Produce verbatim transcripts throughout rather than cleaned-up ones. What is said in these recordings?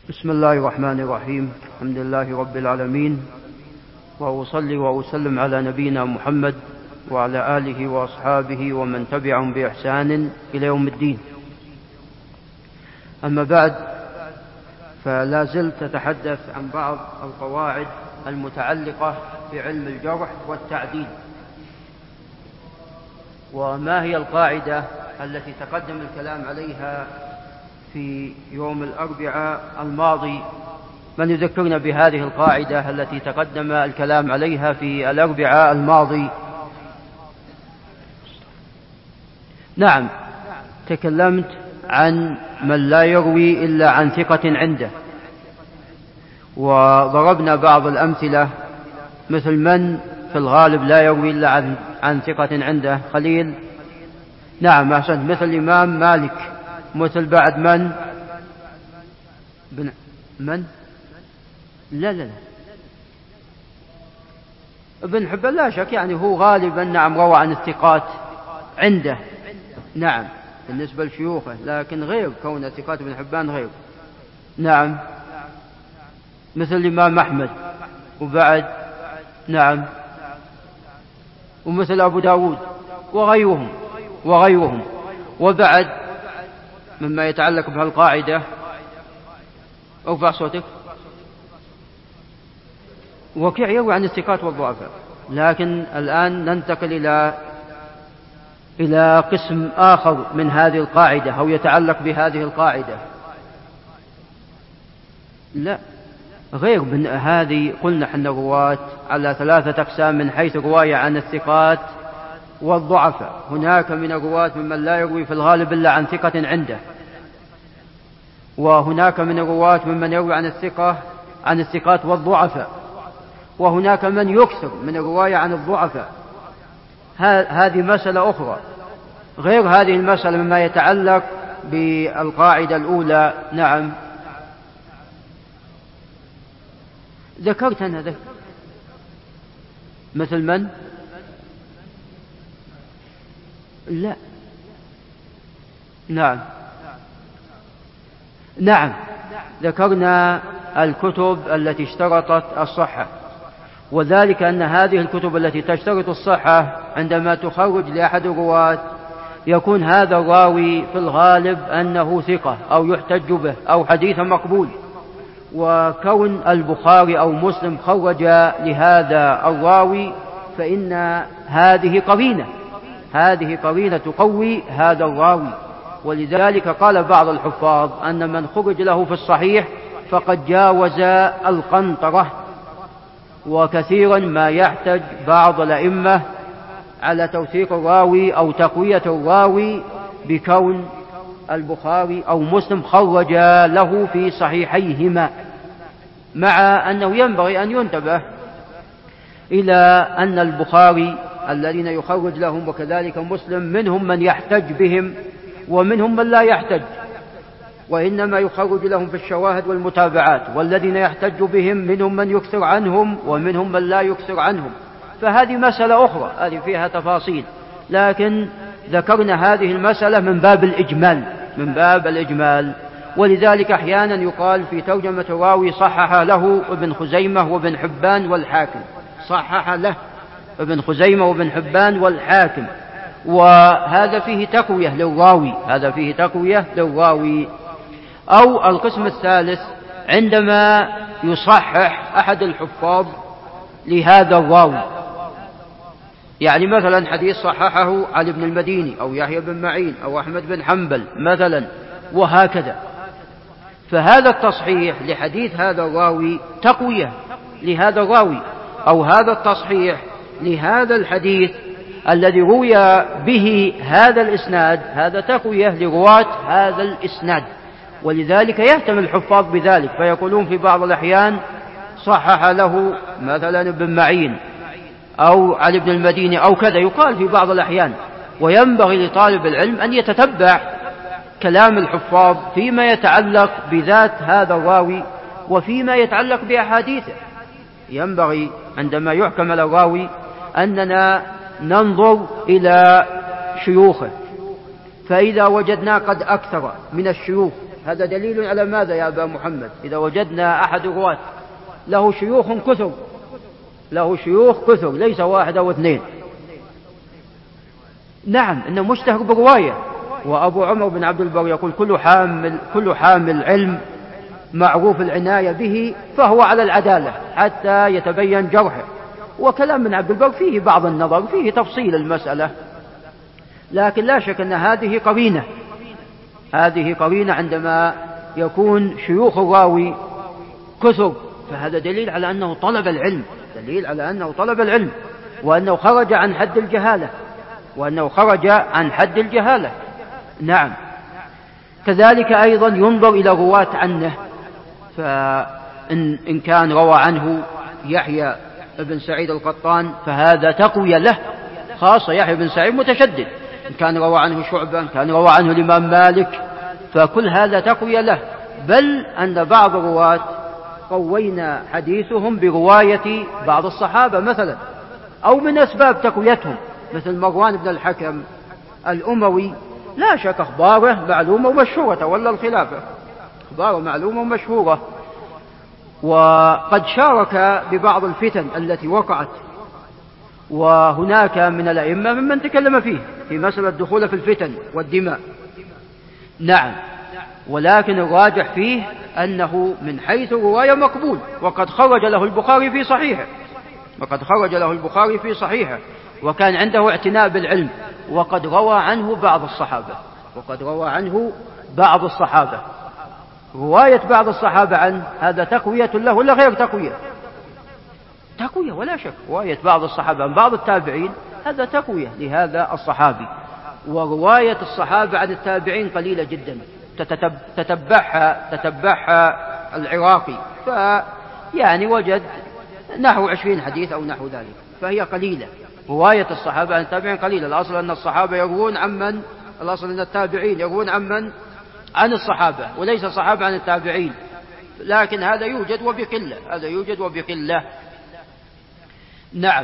بسم الله الرحمن الرحيم. الحمد لله رب العالمين، وأصلي وأسلم على نبينا محمد وعلى آله وأصحابه ومن تبعهم بإحسان إلى يوم الدين. أما بعد، فلا زلت أتحدث عن بعض القواعد المتعلقة بعلم الجرح والتعديل. وما هي القاعدة التي تقدم الكلام عليها في يوم الأربعاء الماضي؟ من يذكرنا بهذه القاعدة التي تقدم الكلام عليها في الأربعاء الماضي؟ نعم، تكلمت عن من لا يروي إلا عن ثقة عنده، وضربنا بعض الأمثلة مثل من في الغالب لا يروي إلا عن, عن ثقة عنده. خليل. نعم أحسنت، مثل الإمام مالك. مثل بعد من بن من لا لا لا ابن حبان لا شك، يعني هو غالبا نعم روى عن الثقات عنده، نعم بالنسبة لشيوخه، لكن غير كون ثقات ابن حبان غير. نعم مثل الإمام أحمد، وبعد نعم ومثل أبو داود وغيرهم وغيرهم وبعد مما يتعلق بهالقاعدة. ارفع صوتك. وكيع يروي عن الثقات والضعفاء. لكن الآن ننتقل إلى إلى قسم آخر من هذه القاعدة أو يتعلق بهذه القاعدة. لا غير من هذه. قلنا حن الرواة على ثلاثة أقسام من حيث رواية عن الثقات والضعفاء. هناك من الرواة ممن لا يروي في الغالب إلا عن ثقة عنده، وهناك من الرواة ممن يروي عن الثقة عن الثقات والضعفاء، وهناك من يكثر من الرواية عن الضعفاء. هذه مسألة أخرى غير هذه المسألة مما يتعلق بالقاعدة الأولى. نعم ذكرت أنا ذكر مثل من لا نعم نعم ذكرنا الكتب التي اشترطت الصحة، وذلك أن هذه الكتب التي تشترط الصحة عندما تخرج لأحد الرواة يكون هذا الراوي في الغالب أنه ثقة أو يحتج به أو حديث مقبول. وكون البخاري أو مسلم خرج لهذا الراوي فإن هذه قرينة هذه قرينة تقوي هذا الراوي. ولذلك قال بعض الحفاظ أن من خرج له في الصحيح فقد جاوز القنطرة. وكثيرا ما يحتج بعض الأئمة على توثيق الراوي أو تقوية الراوي بكون البخاري أو مسلم خرج له في صحيحيهما، مع أنه ينبغي أن ينتبه إلى أن البخاري الذين يخرج لهم وكذلك مسلم منهم من يحتج بهم ومنهم من لا يحتج، وإنما يخرج لهم في الشواهد والمتابعات. والذين يحتج بهم منهم من يكثر عنهم ومنهم من لا يكثر عنهم. فهذه مسألة أخرى، هذه فيها تفاصيل، لكن ذكرنا هذه المسألة من باب الإجمال من باب الإجمال. ولذلك أحيانا يقال في ترجمة راوي صحح له ابن خزيمة وابن حبان والحاكم، صحح له ابن خزيمة وابن حبان والحاكم، وهذا فيه تقوية للراوي هذا فيه تقوية للراوي. أو القسم الثالث عندما يصحح أحد الحفاظ لهذا الراوي، يعني مثلا حديث صححه علي بن المديني أو يحيى بن معين أو أحمد بن حنبل مثلا وهكذا، فهذا التصحيح لحديث هذا الراوي تقوية لهذا الراوي، أو هذا التصحيح لهذا الحديث الذي روي به هذا الإسناد هذا تقوية لرواة هذا الإسناد. ولذلك يهتم الحفاظ بذلك، فيقولون في بعض الأحيان صحح له مثلا ابن معين أو علي بن المديني أو كذا، يقال في بعض الأحيان. وينبغي لطالب العلم أن يتتبع كلام الحفاظ فيما يتعلق بذات هذا الراوي وفيما يتعلق بأحاديثه. ينبغي عندما يحكم على الراوي أننا ننظر إلى شيوخه، فإذا وجدنا قد أكثر من الشيوخ هذا دليل على ماذا يا أبا محمد؟ إذا وجدنا أحد الرواة له شيوخ كثر، له شيوخ كثر ليس واحد أو اثنين، نعم إنه مشتهر برواية. وأبو عمر بن عبد البر يقول كل حامل, كل حامل علم معروف العناية به فهو على العدالة حتى يتبين جرحه. وكلام من عبد البر فيه بعض النظر، فيه تفصيل المسألة، لكن لا شك أن هذه قرينة، هذه قرينة عندما يكون شيوخ الراوي كثر، فهذا دليل على أنه طلب العلم، دليل على أنه طلب العلم، وأنه خرج عن حد الجهالة، وأنه خرج عن حد الجهالة. نعم. كذلك أيضا ينظر إلى رواة عنه، فإن إن كان روى عنه يحيى بن سعيد القطان فهذا تقوية له، خاصة يحيى بن سعيد متشدد، إن كان روى عنه شعبة، إن كان روى عنه الإمام مالك، فكل هذا تقوية له. بل أن بعض الرواة قوينا حديثهم برواية بعض الصحابة مثلا، أو من أسباب تقويتهم، مثل مروان بن الحكم الأموي، لا شك أخباره معلومة ومشهورة، تولى الخلافة، أخباره معلومة ومشهورة، وقد شارك ببعض الفتن التي وقعت، وهناك من الأئمة ممن تكلم فيه في مسألة الدخول في الفتن والدماء. نعم. ولكن الراجح فيه أنه من حيث الرواية مقبول، وقد خرج له البخاري في صحيحه، وقد خرج له البخاري في صحيحه، وكان عنده اعتناء بالعلم، وقد روى عنه بعض الصحابة، وقد روى عنه بعض الصحابة. رواية بعض الصحابة عنه هذا تقوية له ولا غير تقوية؟ تقوية ولا شك. رواية بعض الصحابة عن بعض التابعين هذا تقوية لهذا الصحابي. ورواية الصحابة عن التابعين قليلة جدا، تتبعها تتبعها العراقي، فيعني وجد نحو عشرين حديث أو نحو ذلك، فهي قليلة. رواية الصحابة عن التابعين قليلة. الأصل أن الصحابة يروون عمن، الأصل أن التابعين يروون عمن عن الصحابة، وليس الصحابة عن التابعين، لكن هذا يوجد وبقلة، هذا يوجد وبقلة. نعم.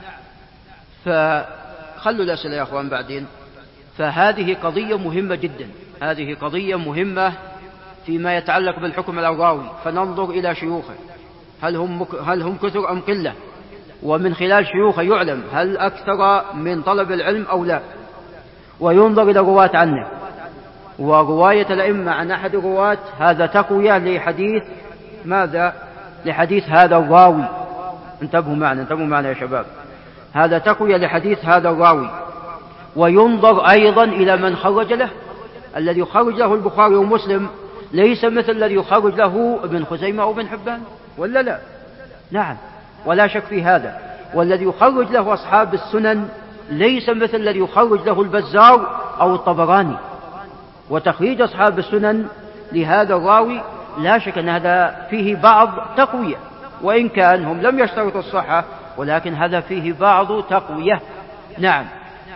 فخلوا الأسئلة يا أخوان بعدين. فهذه قضية مهمة جدا، هذه قضية مهمة فيما يتعلق بالحكم على الراوي، فننظر إلى شيوخه، هل هم هل هم كثر أم قلة، ومن خلال شيوخه يعلم هل أكثر من طلب العلم أو لا، وينظر إلى الرواة عنه. ورواية الأئمة عن أحد الرواة هذا تقوية لحديث ماذا؟ لحديث هذا الراوي. انتبهوا معنا، انتبهوا معنا يا شباب، هذا تقوية لحديث هذا الراوي. وينظر أيضا إلى من خرج له، الذي يخرج له البخاري ومسلم ليس مثل الذي يخرج له ابن خزيمة أو ابن حبان، ولا لا؟ نعم، ولا شك في هذا. والذي يخرج له أصحاب السنن ليس مثل الذي يخرج له البزار أو الطبراني. وتخريج أصحاب السنن لهذا الراوي لا شك أن هذا فيه بعض تقوية، وإن كان هم لم يشترطوا الصحة، ولكن هذا فيه بعض تقوية. نعم.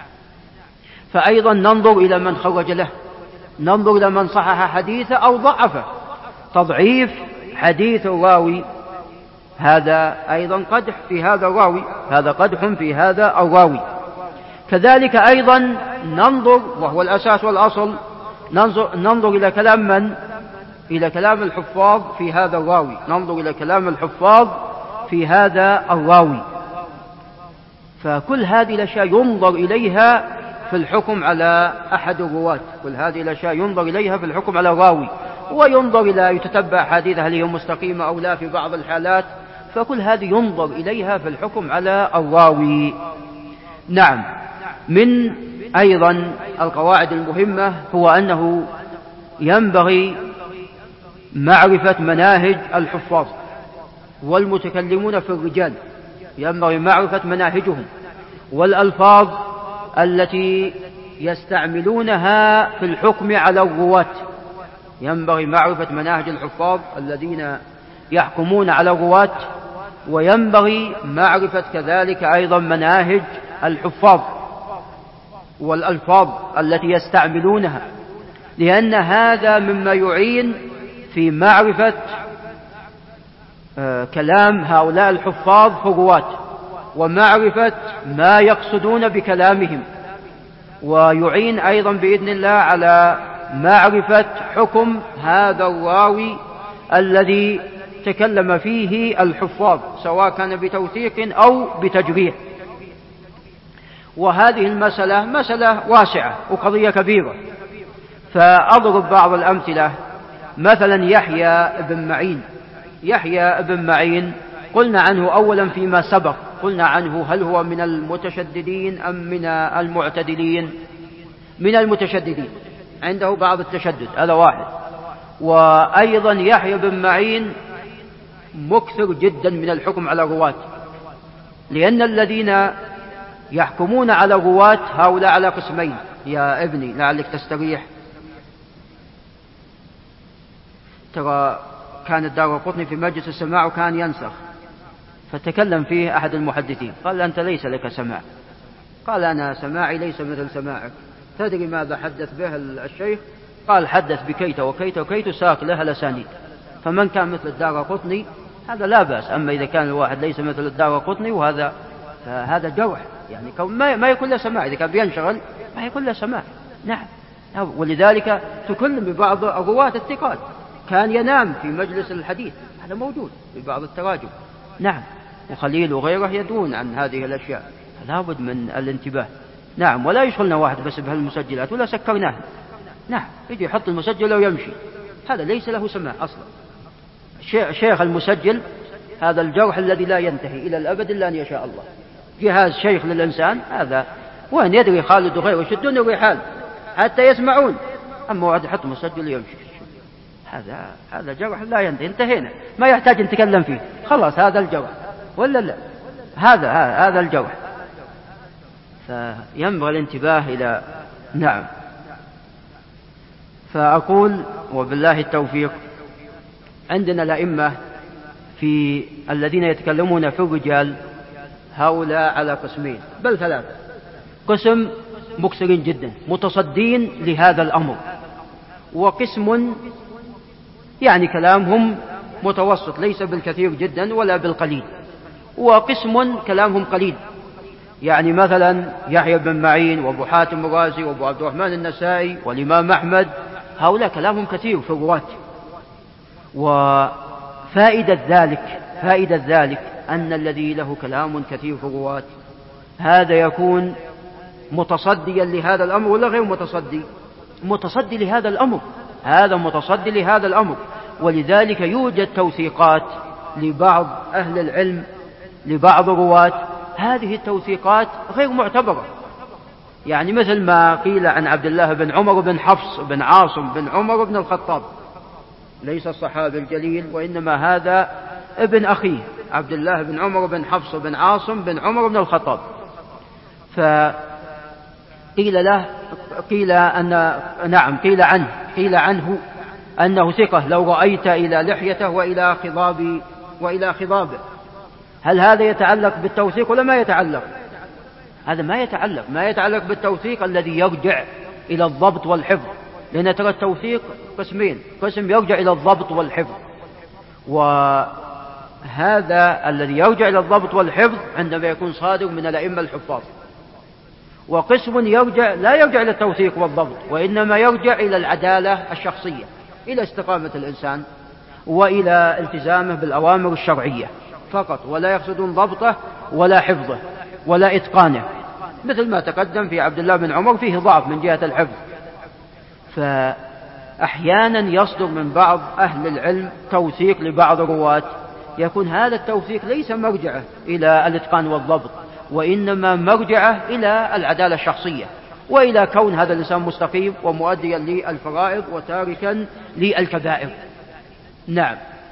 فأيضا ننظر إلى من خرج له، ننظر إلى من صحح حديثه أو ضعفه. تضعيف حديث الراوي هذا أيضا قدح في هذا الراوي، هذا قدح في هذا الراوي. كذلك أيضا ننظر، وهو الأساس والأصل، ننظر, ننظر إلى كلام من؟ إلى كلام الحفاظ في هذا الراوي، ننظر إلى كلام الحفاظ في هذا الراوي. فكل هذه الأشياء ينظر إليها في الحكم على أحد الرواة، كل هذه الأشياء ينظر إليها في الحكم على الراوي، وينظر إلى يتتبع حديث هل هي مستقيمة أو لا في بعض الحالات، فكل هذه ينظر إليها في الحكم على الراوي. نعم. من أيضا القواعد المهمة هو أنه ينبغي معرفة مناهج الحفاظ والمتكلمون في الرجال، ينبغي معرفة مناهجهم والألفاظ التي يستعملونها في الحكم على الرواة. ينبغي معرفة مناهج الحفاظ الذين يحكمون على الرواة، وينبغي معرفة كذلك أيضا مناهج الحفاظ والألفاظ التي يستعملونها، لأن هذا مما يعين في معرفة كلام هؤلاء الحفاظ في الرواة، ومعرفة ما يقصدون بكلامهم، ويعين أيضا بإذن الله على معرفة حكم هذا الراوي الذي تكلم فيه الحفاظ، سواء كان بتوثيق أو بتجريح. وهذه المسألة مسألة واسعة وقضية كبيرة، فأضرب بعض الأمثلة. مثلا يحيى بن معين، يحيى بن معين قلنا عنه أولا فيما سبق، قلنا عنه هل هو من المتشددين أم من المعتدلين؟ من المتشددين، عنده بعض التشدد، هذا واحد. وأيضا يحيى بن معين مكثر جدا من الحكم على الرواة، لأن الذين يحكمون على الرواة هؤلاء على قسمين. يا ابني لعلك تستريح. ترى كان الدارقطني في مجلس السماع وكان ينسخ، فتكلم فيه أحد المحدثين قال: أنت ليس لك سماع. قال: أنا سماعي ليس مثل سماعك. تدري ماذا حدث به الشيخ؟ قال: حدث بكيت وكيت وكيت ساق لها الأسانيد. فمن كان مثل الدارقطني هذا لا بأس، أما إذا كان الواحد ليس مثل الدارقطني وهذا فهذا جرح، يعني ما يكون له سماع. إذا كان بينشغل ما يكون له سماع. نعم. ولذلك تكلم ببعض الرواة الثقات كان ينام في مجلس الحديث، هذا موجود في بعض التراجم. نعم. وخليل وغيره يدون عن هذه الأشياء، لا بد من الانتباه. نعم. ولا يشغلنا واحد بس بهالمسجلات ولا سكرناه. نعم. يجي يحط المسجل ويمشي، هذا ليس له سماع أصلا. شيخ المسجل هذا الجرح الذي لا ينتهي إلى الأبد إلا أن يشاء الله. جهاز شيخ للإنسان هذا، وين يدري خالد وغيره يشدون الرحال حتى يسمعون، أما واحد يحط مسجل ويمشي، هذا هذا جرح لا ينتهي. انتهينا، ما يحتاج نتكلم فيه، خلاص هذا الجرح ولا لا، هذا هذا الجرح. فينبغي الانتباه إلى. نعم. فأقول وبالله التوفيق، عندنا الأئمة في الذين يتكلمون في الرجال هؤلاء على قسمين بل ثلاثة. قسم مكثرين جدا متصدين لهذا الأمر، وقسم يعني كلامهم متوسط ليس بالكثير جدا ولا بالقليل، وقسم كلامهم قليل. يعني مثلا يحيى بن معين وابو حاتم الرازي وابو عبد الرحمن النسائي والإمام أحمد، هؤلاء كلامهم كثير في الرواة. وفائدة ذلك فائدة ذلك أن الذي له كلام كثير في الرواة هذا يكون متصديا لهذا الأمر ولا غير متصدي؟ متصدي لهذا الأمر، هذا متصدي لهذا الأمر. ولذلك يوجد توثيقات لبعض أهل العلم لبعض الرواة، هذه التوثيقات غير معتبرة. يعني مثل ما قيل عن عبد الله بن عمر بن حفص بن عاصم بن عمر بن الخطاب، ليس الصحابي الجليل وإنما هذا ابن أخيه عبد الله بن عمر بن حفص بن عاصم بن عمر بن الخطاب. فقيل له قيل أن نعم قيل عنه قيل عنه أنه ثقة لو رأيت إلى لحيته وإلى خضاب وإلى خضابه. هل هذا يتعلق بالتوثيق ولا ما يتعلق؟ هذا ما يتعلق ما يتعلق بالتوثيق الذي يرجع إلى الضبط والحفظ، لأن ترى التوثيق قسمين، قسم يرجع إلى الضبط والحفظ، وهذا الذي يرجع إلى الضبط والحفظ عندما يكون صادر من الأئمة الحفاظ. وقسم يرجع لا يرجع إلى التوثيق والضبط، وإنما يرجع إلى العدالة الشخصية، إلى استقامة الإنسان وإلى التزامه بالأوامر الشرعية فقط، ولا يقصدون ضبطه ولا حفظه ولا إتقانه، مثل ما تقدم في عبد الله بن عمر فيه ضعف من جهة الحفظ. فأحيانا يصدر من بعض أهل العلم توثيق لبعض الرواة، يكون هذا التوثيق ليس مرجعه إلى الإتقان والضبط، وإنما مرجعه إلى العدالة الشخصية، وإلى كون هذا الإنسان مستقيم ومؤديا للفرائض وتاركا للكبائر. نعم.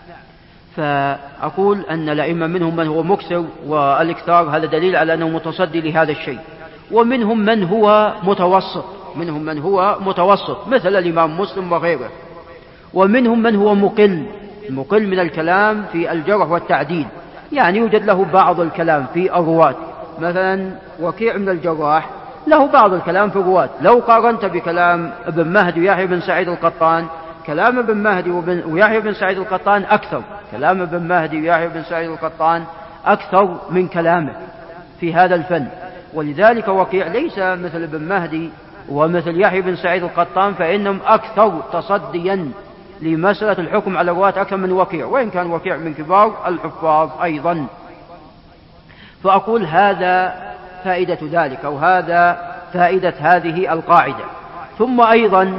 فأقول أن الأئمة منهم من هو مكثر والإكثار، هذا دليل على أنه متصدي لهذا الشيء. ومنهم من هو متوسط منهم من هو متوسط مثل الإمام مسلم وغيره. ومنهم من هو مقل مقل من الكلام في الجرح والتعديل، يعني يوجد له بعض الكلام في الرواة. مثلا وكيع من الجراح له بعض الكلام في الرواة. لو قارنت بكلام ابن مهدي ويحيى بن سعيد القطان، كلام ابن مهدي ويحيى بن سعيد القطان أكثر كلام ابن مهدي ويحيى بن سعيد القطان أكثر من كلامه في هذا الفن. ولذلك وكيع ليس مثل ابن مهدي ومثل يحيى بن سعيد القطان فإنهم أكثر تصديا لمسألة الحكم على الرواة أكثر من وكيع، وإن كان وكيع من كبار الحفاظ أيضا. فأقول هذا فائدة ذلك، أو هذا فائدة هذه القاعدة. ثم أيضا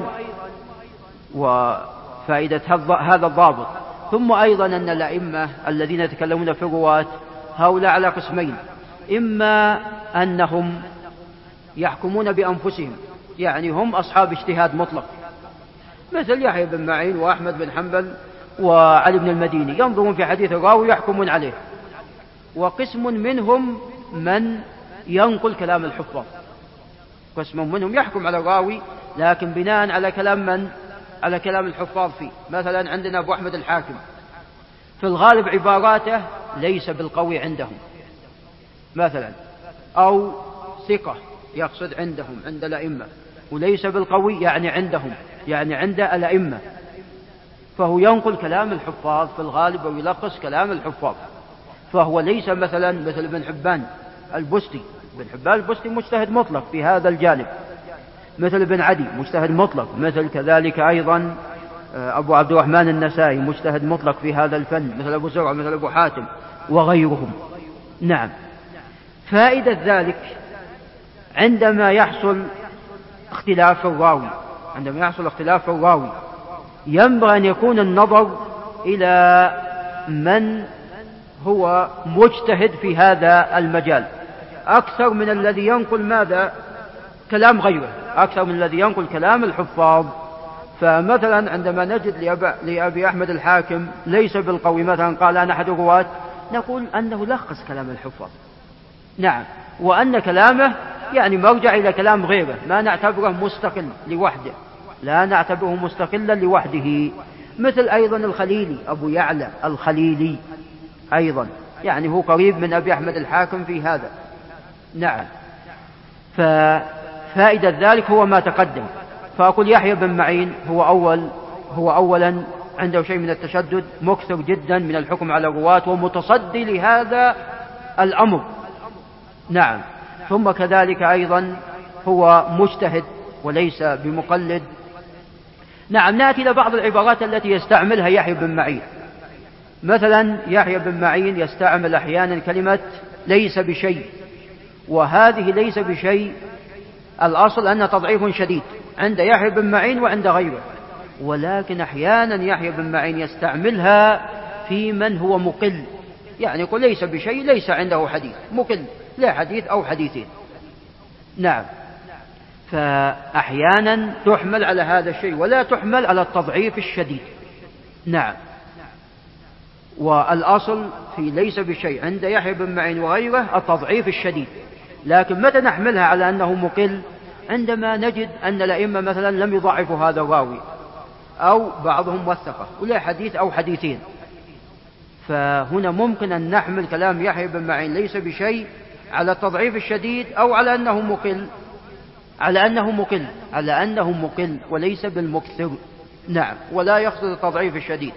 وفائدة هذا الضابط، ثم أيضا أن الأئمة الذين يتكلمون في الرواة هؤلاء على قسمين: إما أنهم يحكمون بأنفسهم، يعني هم أصحاب اجتهاد مطلق، مثل يحيى بن معين وأحمد بن حنبل وعلي بن المديني، ينظرون في حديث الراوي يحكمون عليه. وقسم منهم من ينقل كلام الحفاظ، قسم منهم يحكم على الراوي لكن بناء على كلام من؟ على كلام الحفاظ فيه. مثلا عندنا أبو أحمد الحاكم، في الغالب عباراته ليس بالقوي عندهم مثلا، أو ثقة يقصد عندهم عند الأئمة، وليس بالقوي يعني عندهم يعني عند الأئمة، فهو ينقل كلام الحفاظ في الغالب ويلخص كلام الحفاظ، فهو ليس مثلا مثل ابن حبان البستي. ابن حبان البستي مجتهد مطلق في هذا الجانب، مثل ابن عدي مجتهد مطلق، مثل كذلك أيضا أبو عبد الرحمن النسائي مجتهد مطلق في هذا الفن، مثل أبو زرع، مثل أبو حاتم وغيرهم. نعم. فائدة ذلك عندما يحصل اختلاف في الراوي عندما يحصل اختلاف في الراوي ينبغي أن يكون النظر إلى من هو مجتهد في هذا المجال أكثر من الذي ينقل ماذا؟ كلام غيره، أكثر من الذي ينقل كلام الحفاظ. فمثلا عندما نجد لأبي أحمد الحاكم ليس بالقوي مثلا قال أنا أحد الرواة، نقول أنه لخص كلام الحفاظ، نعم، وأن كلامه يعني مرجع إلى كلام غيره، ما نعتبره مستقل لوحده، لا نعتبره مستقلا لوحده. مثل أيضا الخليلي، أبو يعلى الخليلي أيضا، يعني هو قريب من أبي أحمد الحاكم في هذا. نعم. ففائدة ذلك هو ما تقدم. فأقول يحيى بن معين هو أول هو أولا عنده شيء من التشدد، مكثر جدا من الحكم على الرواة ومتصدي لهذا الأمر. نعم. ثم كذلك أيضا هو مجتهد وليس بمقلد. نعم. نأتي إلى بعض العبارات التي يستعملها يحيى بن معين. مثلا يحيى بن معين يستعمل أحيانا كلمة ليس بشيء، وهذه ليس بشيء الأصل أن تضعيف شديد عند يحيى بن معين وعند غيره، ولكن أحيانا يحيى بن معين يستعملها في من هو مقل، يعني يقول ليس بشيء ليس عنده حديث، مقل لا حديث أو حديثين. نعم. فأحيانا تحمل على هذا الشيء ولا تحمل على التضعيف الشديد. نعم. والأصل في ليس بشيء عند يحيى بن معين وغيره التضعيف الشديد، لكن متى نحملها على أنه مقل؟ عندما نجد أن الأئمة مثلا لم يضعفوا هذا الراوي أو بعضهم وثقه ولا حديث أو حديثين، فهنا ممكن أن نحمل كلام يحيى بن معين ليس بشيء على التضعيف الشديد أو على أنه مقل على أنه مقل على أنه مقل وليس بالمكثر. نعم. ولا يقصد التضعيف الشديد.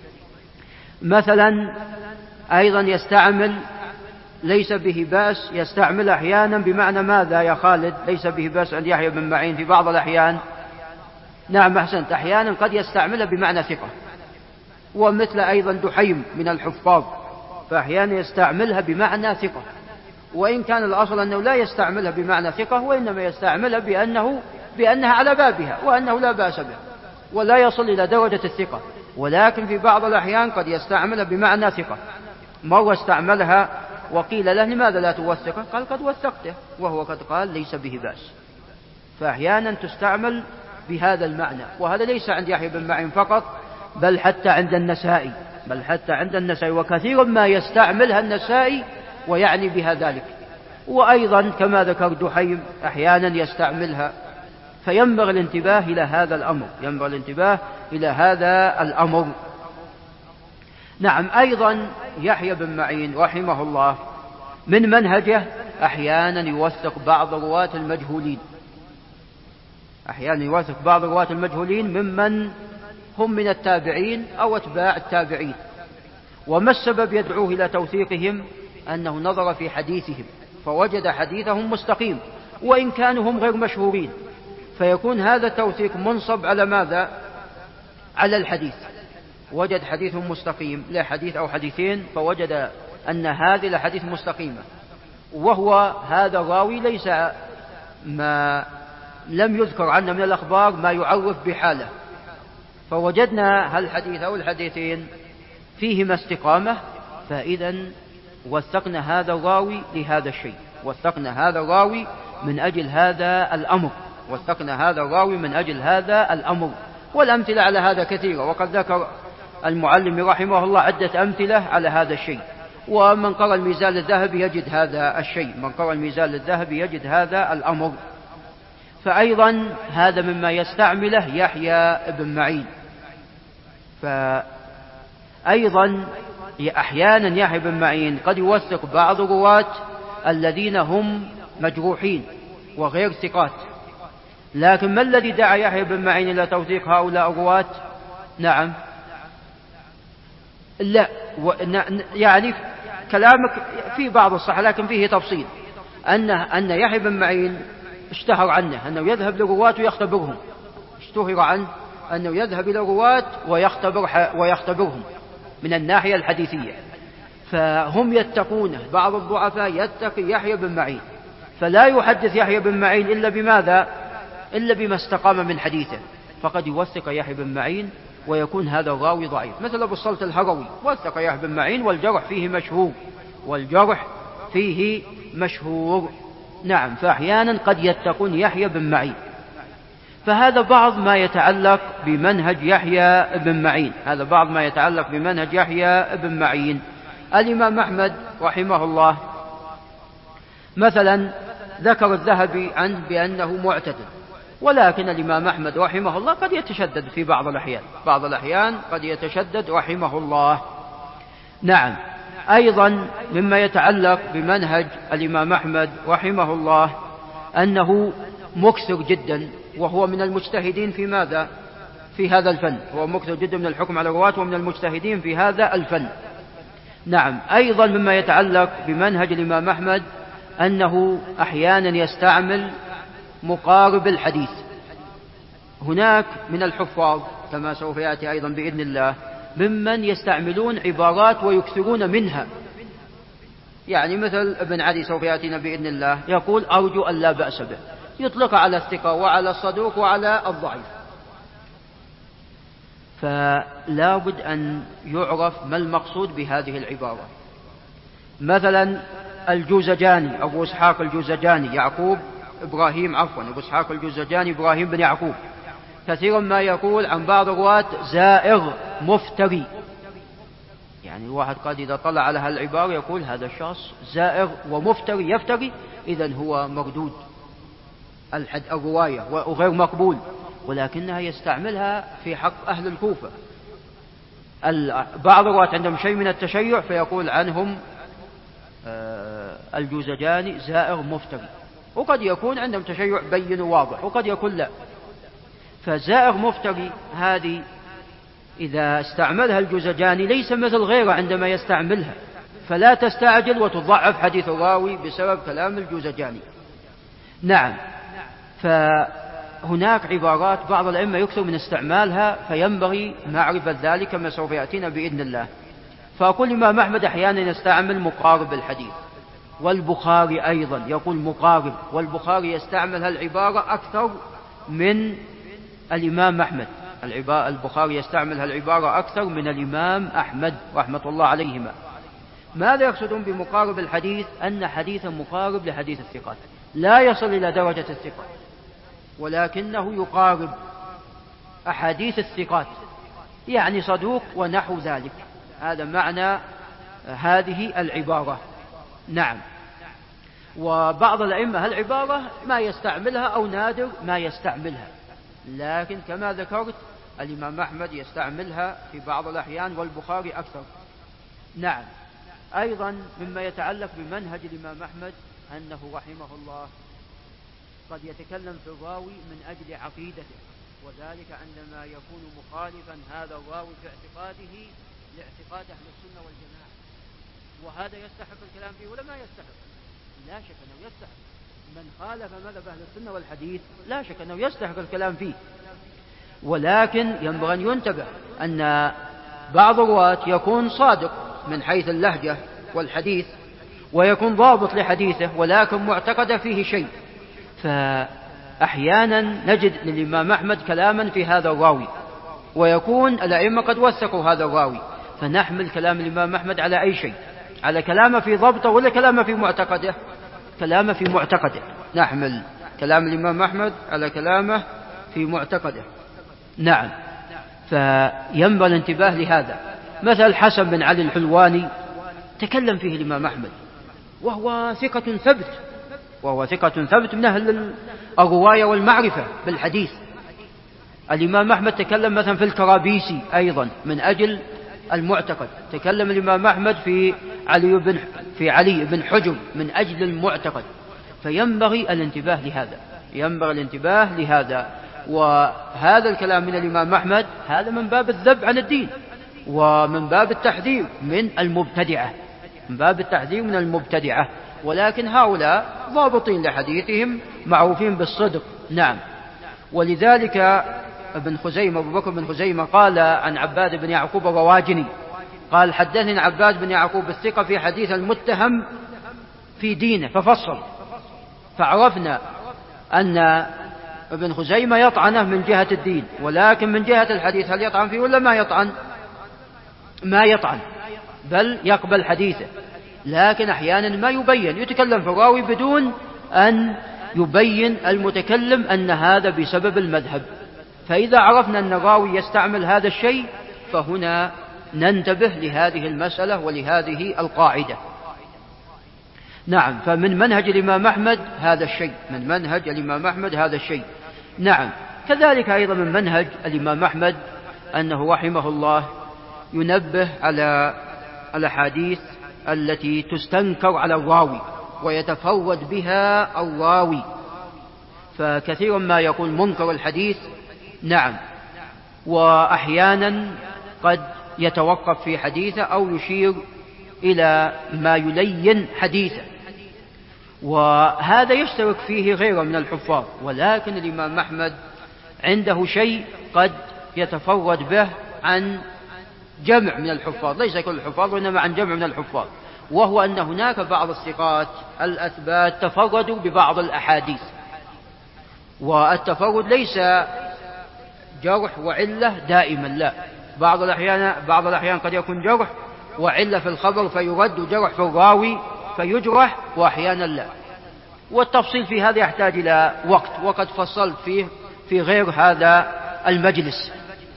مثلا أيضا يستعمل ليس به بأس، يستعمل أحيانا بمعنى ماذا يا خالد؟ ليس به بأس عند يحيى بن معين في بعض الأحيان. نعم أحسنت. أحيانا قد يستعملها بمعنى ثقة، ومثل أيضا دحيم من الحفاظ، فأحيانا يستعملها بمعنى ثقة، وإن كان الأصل أنه لا يستعملها بمعنى ثقة، وإنما يستعملها بأنه بأنها على بابها وأنه لا بأس به ولا يصل إلى درجة الثقة، ولكن في بعض الأحيان قد يستعملها بمعنى ثقة. مرة استعملها وقيل له لماذا لا توثقه؟ قال قد وثقته، وهو قد قال ليس به بأس. فأحيانا تستعمل بهذا المعنى، وهذا ليس عند يحيى بن معين فقط، بل حتى عند النسائي بل حتى عند النسائي وكثيرا ما يستعملها النسائي ويعني بها ذلك. وأيضا كما ذكر دحيم أحيانا يستعملها، فينبغي الانتباه إلى هذا الأمر ينبغي الانتباه إلى هذا الأمر. نعم. أيضا يحيى بن معين رحمه الله من منهجه أحيانا يوثق بعض رواة المجهولين أحيانا يوثق بعض رواة المجهولين ممن هم من التابعين أو أتباع التابعين. وما السبب يدعوه إلى توثيقهم؟ أنه نظر في حديثهم فوجد حديثهم مستقيم وإن كانوا هم غير مشهورين، فيكون هذا التوثيق منصب على ماذا؟ على الحديث. وجد حديث مستقيم لا حديث أو حديثين، فوجد أن هذه الحديث مستقيمة، وهو هذا الراوي ليس ما لم يذكر عنه من الأخبار ما يعرف بحاله، فوجدنا هالحديث أو الحديثين فيهما استقامة، فإذا وثقنا هذا الراوي لهذا الشيء، وثقنا هذا الراوي من أجل هذا الأمر، وثقنا هذا الراوي من أجل هذا الأمر. والأمثلة على هذا كثيرة، وقد ذكر المعلم رحمه الله عدة أمثلة على هذا الشيء. ومن قرأ الميزان الذهبي يجد هذا الشيء، من قرأ الميزان الذهبي يجد هذا الأمر. فأيضا هذا مما يستعمله يحيى بن معين. فأيضا أحيانا يحيى بن معين قد يوثق بعض الرواة الذين هم مجروحين وغير ثقات، لكن ما الذي دعا يحيى بن معين إلى توثيق هؤلاء الرواة؟ نعم لا و... يعني كلامك في بعض الصحة لكن فيه تفصيل، أن أن يحيى بن معين اشتهر عنه أنه يذهب للرواة ويختبرهم، اشتهر عنه أنه يذهب إلى الرواة ويختبر ويختبرهم من الناحية الحديثية، فهم يتقونه. بعض الضعفاء يتقي يحيى بن معين، فلا يحدث يحيى بن معين إلا بماذا؟ إلا بما استقام من حديثه، فقد يوثق يحيى بن معين ويكون هذا الراوي ضعيف. مثل أبو الصلت الهروي وثق يحيى بن معين والجرح فيه مشهور، والجرح فيه مشهور. نعم، فأحيانا قد يتقون يحيى بن معين. فهذا بعض ما يتعلق بمنهج يحيى بن معين، هذا بعض ما يتعلق بمنهج يحيى بن معين. الإمام أحمد رحمه الله مثلا ذكر الذهبي عنه بأنه معتدل، ولكن الإمام أحمد رحمه الله قد يتشدد في بعض الأحيان، بعض الأحيان قد يتشدد رحمه الله. نعم، أيضا مما يتعلق بمنهج الإمام أحمد رحمه الله أنه مكثر جدا، وهو من المجتهدين في ماذا؟ في هذا الفن، هو مكثر جدا من الحكم على الرواة ومن المجتهدين في هذا الفن. نعم، أيضا مما يتعلق بمنهج الإمام أحمد أنه أحيانا يستعمل مقارب الحديث. هناك من الحفاظ كما سوف يأتي أيضا بإذن الله ممن يستعملون عبارات ويكثرون منها، يعني مثل ابن عدي سوف يأتينا بإذن الله يقول أرجو أن لا بأس به، يطلق على الثقة وعلى الصدوق وعلى الضعيف. فلا بد أن يعرف ما المقصود بهذه العبارة. مثلا الجوزجاني أبو إسحاق الجوزجاني يعقوب إبراهيم عفوا أبو إسحاق الجوزجاني إبراهيم بن يعقوب كثيرا ما يقول عن بعض الرواة زائغ مفتري، يعني الواحد قد إذا طلع على هالعبارة يقول هذا الشخص زائغ ومفتري، يفتري، إذن هو مردود الحد الرواية وغير مقبول، ولكنها يستعملها في حق أهل الكوفة. بعض الرواة عندهم شيء من التشيع فيقول عنهم الجوزجاني زائغ مفتري، وقد يكون عندهم تشيع بين واضح وقد يكون لا. فزائغ مفتري هذه إذا استعملها الجوزجاني ليس مثل غيره عندما يستعملها، فلا تستعجل وتضعف حديث الراوي بسبب كلام الجوزجاني. نعم، فهناك عبارات بعض الأئمة يكثر من استعمالها، فينبغي معرفة ذلك كما سوف يأتينا بإذن الله. فأقول الإمام أحمد أحيانا يستعمل مقارب الحديث، والبخاري أيضا يقول مقارب، والبخاري يستعمل هالعبارة أكثر من الإمام أحمد، البخاري يستعمل هالعبارة أكثر من الإمام أحمد رحمة الله عليهما. ماذا يقصدون بمقارب الحديث؟ أن حديثا مقارب لحديث الثقات، لا يصل إلى درجة الثقة ولكنه يقارب أحاديث الثقات، يعني صدوق ونحو ذلك. هذا معنى هذه العبارة. نعم، وبعض الأئمة هالعبارة ما يستعملها أو نادر ما يستعملها، لكن كما ذكرت الإمام أحمد يستعملها في بعض الأحيان والبخاري أكثر. نعم، أيضا مما يتعلق بمنهج الإمام أحمد أنه رحمه الله قد يتكلم في الراوي من أجل عقيدته، وذلك عندما يكون مخالفا هذا الراوي في اعتقاده لاعتقاد أهل السنة والجماعة، وهذا يستحق الكلام فيه ولا ما يستحق؟ لا شك أنه يستحق، من خالف مذهب أهل السنة والحديث لا شك أنه يستحق الكلام فيه، ولكن ينبغي أن ينتبه أن بعض الرواة يكون صادق من حيث اللهجة والحديث، ويكون ضابط لحديثه، ولكن معتقد فيه شيء، فأحيانا نجد للإمام أحمد كلاما في هذا الراوي، ويكون الأئمة قد وثقوا هذا الراوي، فنحمل كلام الإمام أحمد على أي شيء؟ على كلامه في ضبطه ولا كلامه في معتقده؟ كلامه في معتقده، نحمل كلام الإمام أحمد على كلامه في معتقده. نعم، فينبغي الانتباه لهذا. مثل حسن بن علي الحلواني تكلم فيه الإمام أحمد وهو ثقة ثبت، وهو ثقة ثبت من أهل الرواية والمعرفة بالحديث. الإمام أحمد تكلم مثلا في الكرابيسي أيضا من أجل المعتقد، تكلم الإمام أحمد في علي بن في علي بن حجر من أجل المعتقد، فينبغي الانتباه لهذا، ينبغي الانتباه لهذا. وهذا الكلام من الإمام أحمد هذا من باب الذب عن الدين، ومن باب التحذير من المبتدعة، من باب التحذير من المبتدعة، ولكن هؤلاء ضابطين لحديثهم معروفين بالصدق. نعم، ولذلك ابن خزيمة أبو بكر بن خزيمة قال عن عباد بن يعقوب الرواجني قال حدثني عباد بن يعقوب الثقة في حديث المتهم في دينه، ففصل، فعرفنا أن ابن خزيمة يطعنه من جهة الدين، ولكن من جهة الحديث هل يطعن فيه ولا ما يطعن؟ ما يطعن، بل يقبل حديثه، لكن أحيانا ما يبين، يتكلم في الراوي بدون أن يبين المتكلم أن هذا بسبب المذهب. فإذا عرفنا أن الراوي يستعمل هذا الشيء فهنا ننتبه لهذه المسألة ولهذه القاعدة. نعم، فمن منهج الإمام أحمد هذا الشيء، من منهج الإمام أحمد هذا الشيء. نعم، كذلك أيضا من منهج الإمام أحمد أنه رحمه الله ينبه على الأحاديث التي تستنكر على الراوي ويتفرد بها الراوي، فكثيرا ما يقول منكر الحديث. نعم، وأحيانا قد يتوقف في حديثه أو يشير إلى ما يلين حديثه، وهذا يشترك فيه غيره من الحفاظ، ولكن الإمام أحمد عنده شيء قد يتفرد به عن جمع من الحفاظ، ليس كل الحفاظ وإنما عن جمع من الحفاظ، وهو أن هناك بعض الثقات الأثبات تفردوا ببعض الأحاديث، والتفرد ليس جرح وعلة دائما، لا، بعض الأحيان بعض الأحيان قد يكون جرح وعلة في الخبر فيرد، جرح في الراوي فيجرح، وأحيانا لا، والتفصيل في هذا يحتاج إلى وقت، وقد فصلت فيه في غير هذا المجلس.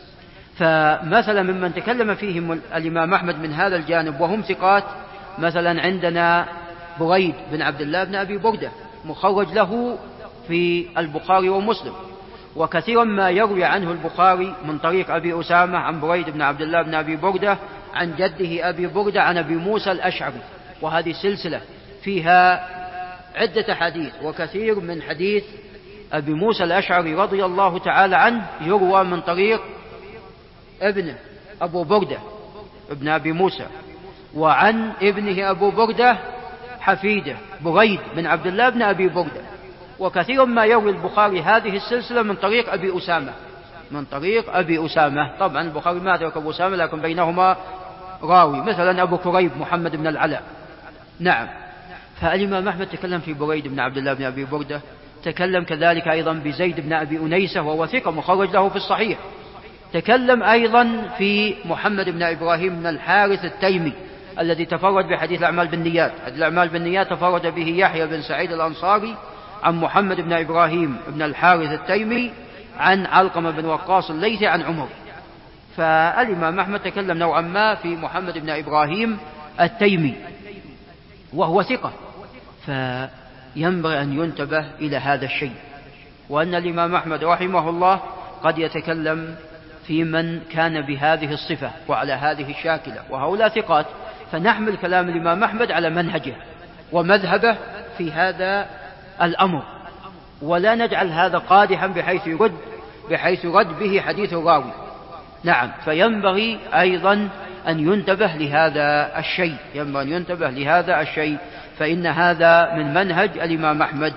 فمثلا ممن تكلم فيهم الإمام أحمد من هذا الجانب وهم ثقات، مثلا عندنا بريد بن عبد الله بن أبي بردة مخرج له في البخاري ومسلم، وكثيرا ما يروي عنه البخاري من طريق أبي أسامة عن بريد بن عبد الله بن أبي بردة عن جده أبي بردة عن أبي موسى الأشعري، وهذه سلسلة فيها عدة حديث، وكثير من حديث أبي موسى الأشعري رضي الله تعالى عنه يروى من طريق ابنه أبو بردة ابن أبي موسى، وعن ابنه أبو بردة حفيده بريد بن عبد الله بن أبي بردة. وكثير ما يروي البخاري هذه السلسلة من طريق أبي أسامة، من طريق أبي أسامة. طبعا البخاري ما أدرك أبو أسامة، لكن بينهما راوي، مثلا أبو كريب محمد بن العلاء. نعم، فالإمام أحمد تكلم في بريد بن عبد الله بن أبي بردة، تكلم كذلك أيضا بزيد بن أبي أنيسة وهو ثقة مخرج له في الصحيح، تكلم أيضا في محمد بن إبراهيم بن الحارث التيمي الذي تفرد بحديث الأعمال بالنيات، حديث الأعمال بالنيات تفرد به يحيى بن سعيد الأنصاري عن محمد بن إبراهيم بن الحارث التيمي عن علقمة بن وقاص الليثي عن عمر. فالإمام أحمد تكلم نوعا ما في محمد بن إبراهيم التيمي وهو ثقة، فينبغي أن ينتبه إلى هذا الشيء، وأن الإمام أحمد رحمه الله قد يتكلم في من كان بهذه الصفة وعلى هذه الشاكلة، وهؤلاء ثقات، فنحمل كلام الإمام أحمد على منهجه ومذهبه في هذا الأمر، ولا نجعل هذا قادحا بحيث يرد بحيث يرد به حديث الراوي. نعم، فينبغي أيضا أن ينتبه لهذا الشيء، ينبغي أن ينتبه لهذا الشيء، فإن هذا من منهج الإمام أحمد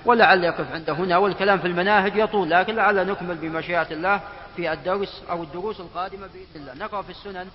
ولعل يقف عند هنا، والكلام في المناهج يطول، لكن لعل نكمل بمشيئة الله في الدرس أو الدروس القادمة بإذن الله. نقرأ في السنن.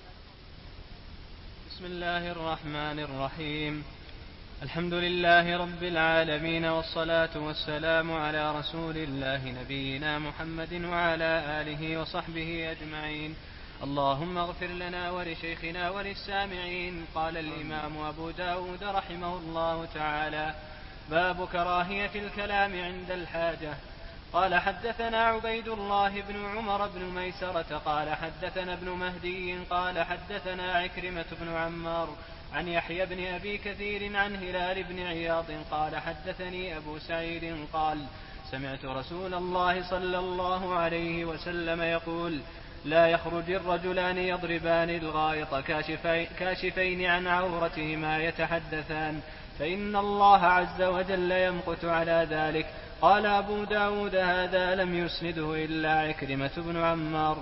بسم الله الرحمن الرحيم. الحمد لله رب العالمين، والصلاة والسلام على رسول الله نبينا محمد وعلى آله وصحبه أجمعين. اللهم اغفر لنا ولشيخنا وللسامعين. قال الإمام أبو داود رحمه الله تعالى: باب كراهية الكلام عند الحاجة. قال حدثنا عبيد الله بن عمر بن ميسرة قال حدثنا ابن مهدي قال حدثنا عكرمة بن عمار عن يحيى بن أبي كثير عن هلال بن عياض قال حدثني أبو سعيد قال: سمعت رسول الله صلى الله عليه وسلم يقول: لا يخرج الرجلان يضربان الغائط كاشفين, كاشفين عن عورتهما يتحدثان، فإن الله عز وجل يمقت على ذلك. قال أبو داود: هذا لم يسنده إلا عكرمة بن عمار.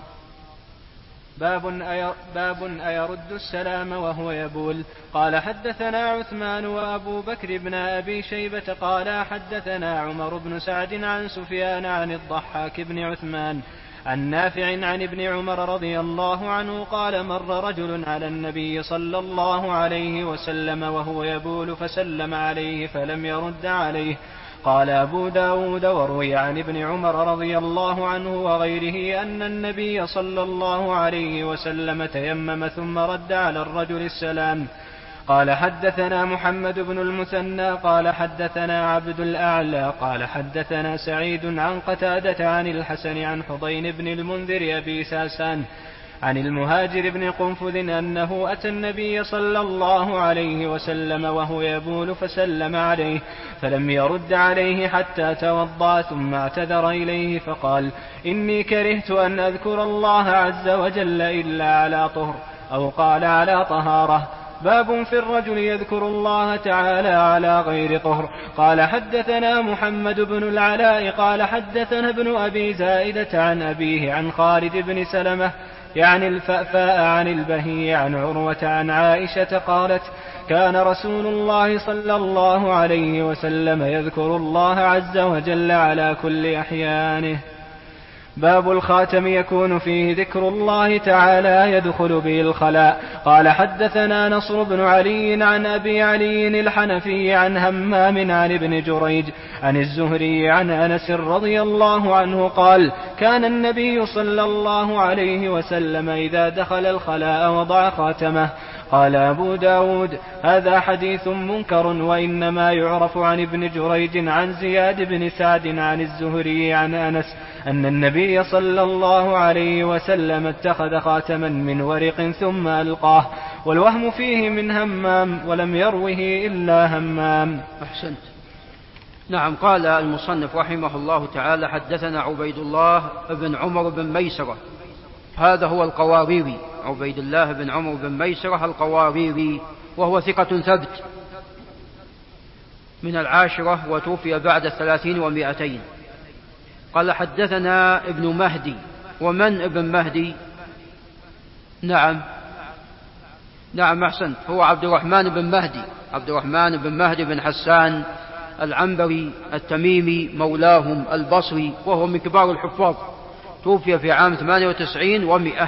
باب باب أيرد السلام وهو يبول. قال حدثنا عثمان وأبو بكر بن أبي شيبة قال حدثنا عمر بن سعد عن سفيان عن الضحاك بن عثمان عن نافع عن ابن عمر رضي الله عنه قال: مر رجل على النبي صلى الله عليه وسلم وهو يبول فسلم عليه فلم يرد عليه. قال أبو داود: وروي عن ابن عمر رضي الله عنه وغيره أن النبي صلى الله عليه وسلم تيمم ثم رد على الرجل السلام. قال حدثنا محمد بن المثنى قال حدثنا عبد الأعلى قال حدثنا سعيد عن قتادة عن الحسن عن حضين بن المنذر أبي ساسان عن المهاجر بن قنفذ أنه أتى النبي صلى الله عليه وسلم وهو يبول فسلم عليه فلم يرد عليه حتى توضأ، ثم اعتذر إليه فقال: إني كرهت أن أذكر الله عز وجل إلا على طهر، أو قال على طهارة. باب في الرجل يذكر الله تعالى على غير طهر. قال حدثنا محمد بن العلاء قال حدثنا ابن أبي زائدة عن أبيه عن خالد بن سلمة يعني الفأفاء عن البهي عن عروة عن عائشة قالت: كان رسول الله صلى الله عليه وسلم يذكر الله عز وجل على كل أحيانه. باب الخاتم يكون فيه ذكر الله تعالى يدخل به الخلاء. قال حدثنا نصر بن علي عن أبي علي الحنفي عن همام عن ابن جريج عن الزهري عن أنس رضي الله عنه قال: كان النبي صلى الله عليه وسلم إذا دخل الخلاء وضع خاتمه. قال أبو داود: هذا حديث منكر، وإنما يعرف عن ابن جريج عن زياد بن سعد عن الزهري عن أنس أن النبي صلى الله عليه وسلم اتخذ خاتما من ورق ثم ألقاه، والوهم فيه من همام ولم يروه إلا همام. أحسنت. نعم. قال المصنف رحمه الله تعالى: حدثنا عبيد الله بن عمر بن ميسرة، هذا هو القواريري، عبيد الله بن عمر بن ميسرة القواريري، وهو ثقة ثبت من العاشرة وتوفي بعد الثلاثين ومائتين. قال حدثنا ابن مهدي. ومن ابن مهدي؟ نعم نعم أحسنت، هو عبد الرحمن بن مهدي، عبد الرحمن بن مهدي بن حسان العنبري التميمي مولاهم البصري، وهو من كبار الحفاظ، توفي في عام ثمانية وتسعين ومئة.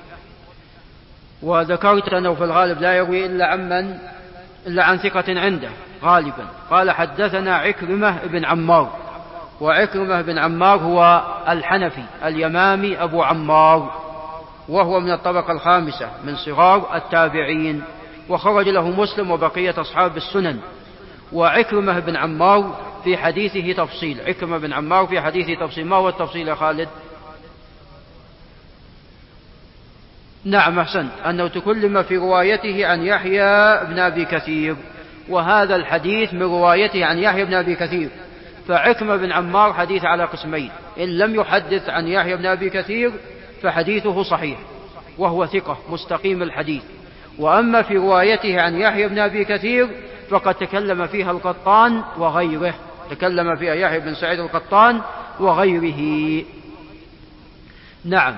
وذكرت أنه في الغالب لا يروي إلا عن من إلا عن ثقة عنده غالبا. قال حدثنا عكرمة بن عمار، وعكرمة بن عمار هو الحنفي اليمامي أبو عمار، وهو من الطبقة الخامسة من صغار التابعين، وخرج له مسلم وبقية أصحاب السنن. وعكرمة بن عمار في حديثه تفصيل، عكرمة بن عمار في حديثه تفصيل. ما هو التفصيل يا خالد؟ نعم أحسنت، أنه تكلم في روايته عن يحيى بن أبي كثير، وهذا الحديث من روايته عن يحيى بن أبي كثير. فعكرمة بن عمار حديث على قسمين: إن لم يحدث عن يحيى بن أبي كثير فحديثه صحيح وهو ثقة مستقيم الحديث، وأما في روايته عن يحيى بن أبي كثير فقد تكلم فيها القطان وغيره، تكلم فيها يحيى بن سعيد القطان وغيره. نعم.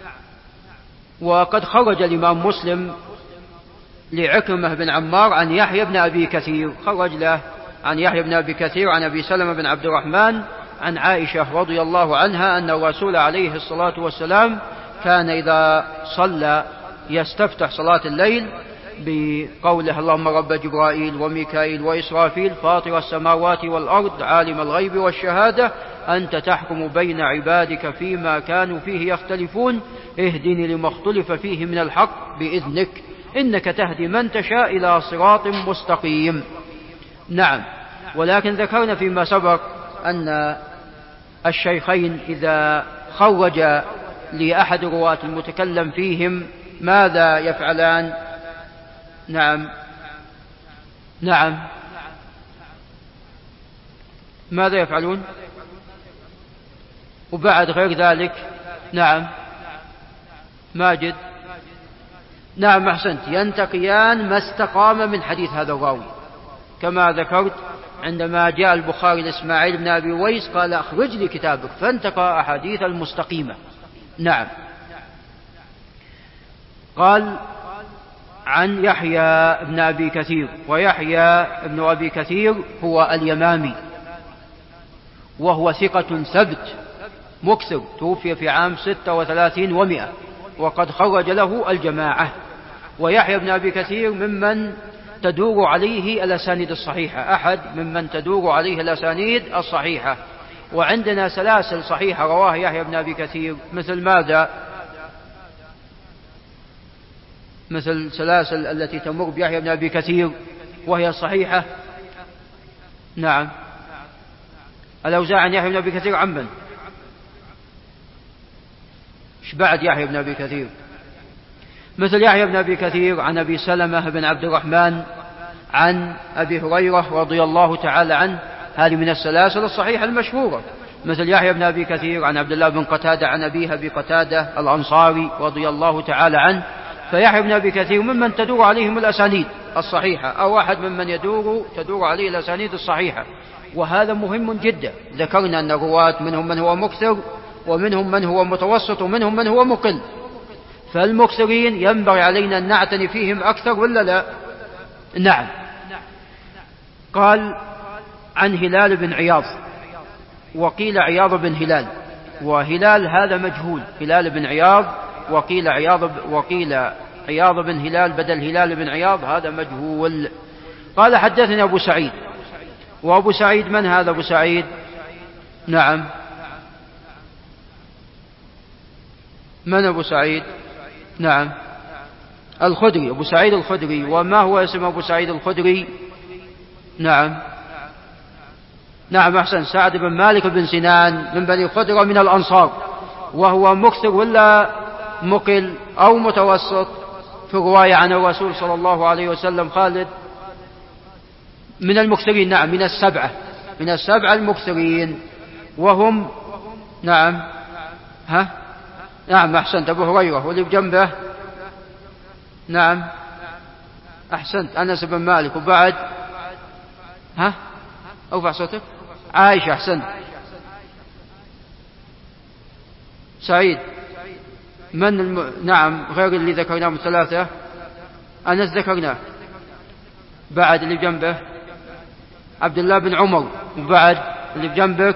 وقد خرج الإمام مسلم لعكرمة بن عمار عن يحيى بن أبي كثير، خرج له عن يحيى بن أبي كثير عن أبي سلمة بن عبد الرحمن عن عائشة رضي الله عنها أن الرسول عليه الصلاة والسلام كان إذا صلى يستفتح صلاة الليل بقوله اللهم رب جبرائيل وميكائيل وإسرافيل فاطر السماوات والأرض عالم الغيب والشهادة أنت تحكم بين عبادك فيما كانوا فيه يختلفون اهدني لما اختلف فيه من الحق بإذنك إنك تهدي من تشاء إلى صراط مستقيم. نعم. ولكن ذكرنا فيما سبق أن الشيخين إذا خرج لأحد رواة المتكلم فيهم ماذا يفعلان؟ نعم نعم ماذا يفعلون؟ وبعد غير ذلك نعم ماجد نعم أحسنت ينتقيان ما استقام من حديث هذا الراوي كما ذكرت عندما جاء البخاري لإسماعيل بن أبي ويس قال أخرج لي كتابك فانتقى أحاديث المستقيمة. نعم. قال عن يحيى بن أبي كثير ويحيى بن أبي كثير هو اليمامي وهو ثقة ثبت مكثر توفي في عام ستة وثلاثين ومئة وقد خرج له الجماعة. ويحيى بن أبي كثير ممن تدور عليه الأسانيد الصحيحة أحد ممن تدور عليه الأسانيد الصحيحة وعندنا سلاسل صحيحة رواه يحيى بن أبي كثير مثل ماذا؟ مثل سلاسل التي تمر بيحيى بن أبي كثير وهي صحيحة. نعم. الأوزاعي عن يحيى بن أبي كثير عمن؟ ايش بعد يحيى بن أبي كثير؟ مثل يحيى بن أبي كثير عن أبي سلمة بن عبد الرحمن عن أبي هريرة رضي الله تعالى عنه هذه من السلاسل الصحيحة المشهورة. مثل يحيى بن أبي كثير عن عبد الله بن قتادة عن أبيه أبي قتادة الأنصاري رضي الله تعالى عنه. فيحيى بن أبي كثير ممن تدور عليهم الأسانيد الصحيحة أو أحد ممن يدور تدور عليه الأسانيد الصحيحة وهذا مهم جدا. ذكرنا أن الرواة منهم من هو مكثر ومنهم من هو متوسط ومنهم من هو مقل فالمكثرين ينبغي علينا أن نعتني فيهم أكثر ولا لا؟ نعم. قال عن هلال بن عياض وقيل عياض بن هلال وهلال هذا مجهول هلال بن عياض وقيل عياض وقيل عياض بن هلال بدل هلال بن عياض هذا مجهول. قال حدثنا أبو سعيد وأبو سعيد من هذا أبو سعيد؟ نعم من أبو سعيد؟ نعم الخدري أبو سعيد الخدري. وما هو اسم أبو سعيد الخدري؟ نعم نعم أحسن سعد بن مالك بن سنان من بني خدرة من الأنصار وهو مكثر ولا مقل أو متوسط في الرواية عن الرسول صلى الله عليه وسلم؟ خالد من المكثرين. نعم من السبعة من السبعة المكثرين وهم نعم ها نعم أحسنت أبو هريرة واللي بجنبه نعم أحسنت أنس بن مالك وبعد ها أرفع صوتك عائشة أحسنت سعيد من الم... نعم غير اللي ذكرناهم الثلاثة أنس ذكرناه بعد اللي بجنبه عبد الله بن عمر وبعد اللي بجنبك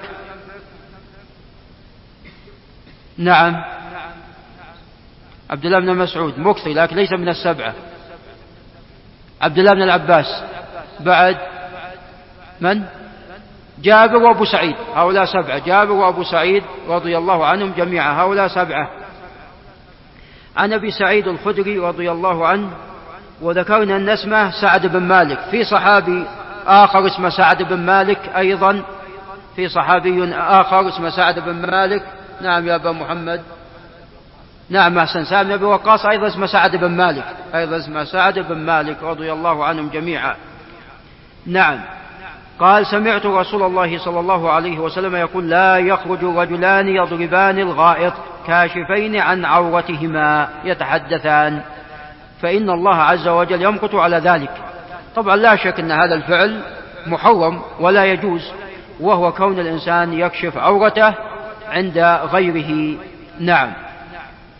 نعم عبد الله بن مسعود مكثر لكن ليس من السبعة. عبد الله بن العباس بعد من؟ جابر وأبو سعيد هؤلاء سبعة جابر وأبو سعيد رضي الله عنهم جميعا هؤلاء سبعة. عن أبي سعيد الخدري رضي الله عنه وذكرنا أن اسمه سعد بن مالك في صحابي آخر اسمه سعد بن مالك أيضا في صحابي آخر اسمه سعد بن مالك. نعم يا أبا محمد نعم أحسن سعد بن أبي وقاص أيضا اسمه سعد بن مالك أيضا اسمه سعد بن مالك رضي الله عنهم جميعا. نعم. قال سمعت رسول الله صلى الله عليه وسلم يقول لا يخرج رجلان يضربان الغائط كاشفين عن عورتهما يتحدثان فإن الله عز وجل يمقت على ذلك. طبعا لا شك أن هذا الفعل محرم ولا يجوز وهو كون الإنسان يكشف عورته عند غيره. نعم.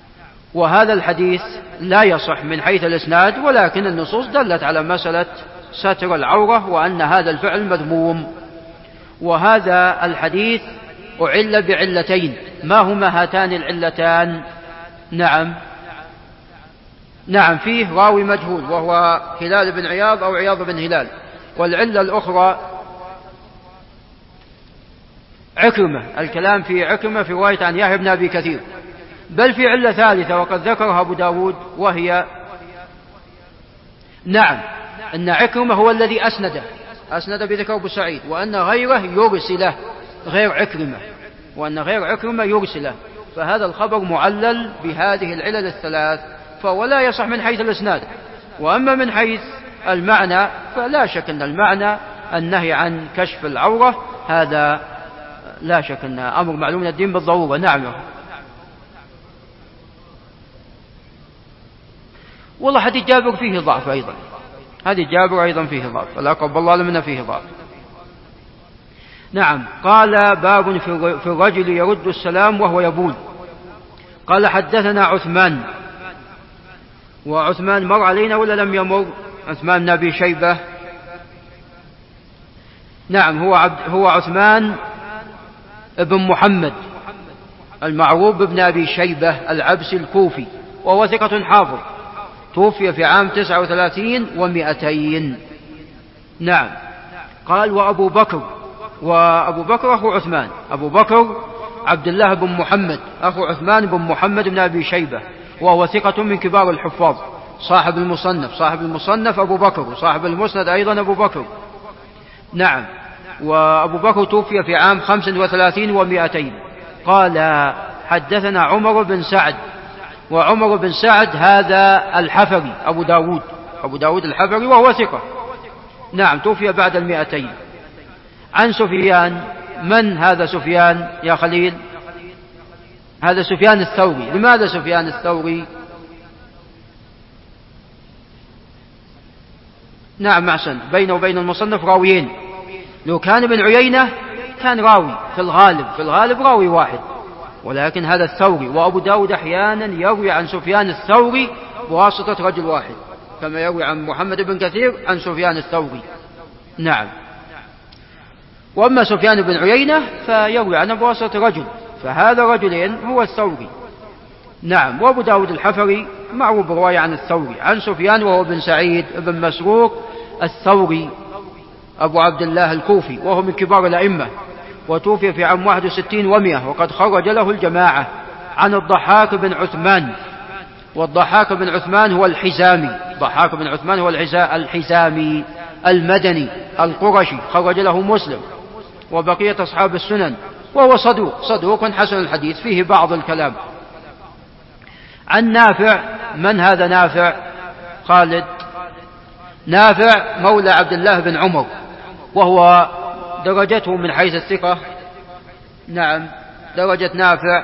وهذا الحديث لا يصح من حيث الإسناد ولكن النصوص دلت على مسألة ستر العورة وأن هذا الفعل مذموم. وهذا الحديث أعل بعلتين. ما هما هاتان العلتان؟ نعم نعم فيه راوي مجهول وهو هلال بن عياض أو عياض بن هلال. والعلة الأخرى عكرمة، الكلام في عكرمة في رواية عن يحيى بن أبي كثير. بل في علة ثالثة وقد ذكرها أبو داود، وهي نعم أن عكرمة هو الذي أسنده أسند بذكر أبو سعيد، وأن غيره يرسله غير عكرمة وأن غير عكرمة يرسله. فهذا الخبر معلل بهذه العلل الثلاث، فولا يصح من حيث الإسناد. وأما من حيث المعنى فلا شك أن المعنى النهي عن كشف العورة، هذا لا شك أن أمر معلوم من الدين بالضرورة. نعم. والله حديث جابر فيه ضعف أيضا، حديث جابر أيضا فيه ضعف، فالأقرب الله لمن فيه ضعف. نعم. قال باب في الرجل يرد السلام وهو يبول. قال حدثنا عثمان، وعثمان مر علينا ولا لم يمر؟ عثمان بن أبي شيبة. نعم هو, عبد هو عثمان ابن محمد المعروف بابن أبي شيبة العبسي الكوفي، وهو ثقة حافظ، توفي في عام تسعة وثلاثين ومائتين. نعم. قال وأبو بكر، وأبو بكر أخو عثمان، أبو بكر عبد الله بن محمد أخو عثمان بن محمد بن أبي شيبة، وهو ثقة من كبار الحفاظ، صاحب المصنف صاحب المصنف أبو بكر، وصاحب المسند أيضا أبو بكر. نعم. وأبو بكر توفي في عام خمس وثلاثين ومائتين. قال حدثنا عمر بن سعد، وعمر بن سعد هذا الحفري أبو داود أبو داود الحفري، وهو ثقة. نعم توفي بعد المائتين. عن سفيان. من هذا سفيان يا خليل؟ هذا سفيان الثوري. لماذا سفيان الثوري؟ نعم أحسنت، بينه وبين المصنف راويين. لو كان ابن عيينة كان راوي في الغالب في الغالب راوي واحد، ولكن هذا الثوري. وأبو داود أحيانا يروي عن سفيان الثوري بواسطة رجل واحد، كما يروي عن محمد بن كثير عن سفيان الثوري. نعم. وأما سفيان بن عيينة فيروي عنه بواسطة رجل، فهذا رجلين هو الثوري. نعم. وأبو داود الحفري معروف برواية عن الثوري عن سفيان، وهو بن سعيد بن مسروق الثوري أبو عبد الله الكوفي، وهو من كبار الأئمة، وتوفي في عام واحد وستين ومئة، وقد خرج له الجماعة. عن الضحاك بن عثمان، والضحاك بن عثمان هو الحزامي ضحاك بن عثمان هو الحزامي المدني القرشي، خرج له مسلم وبقية أصحاب السنن، وهو صدوق صدوق حسن الحديث، فيه بعض الكلام. عن نافع. من هذا نافع؟ خالد. نافع مولى عبد الله بن عمر، وهو درجته من حيث الثقة. نعم درجة نافع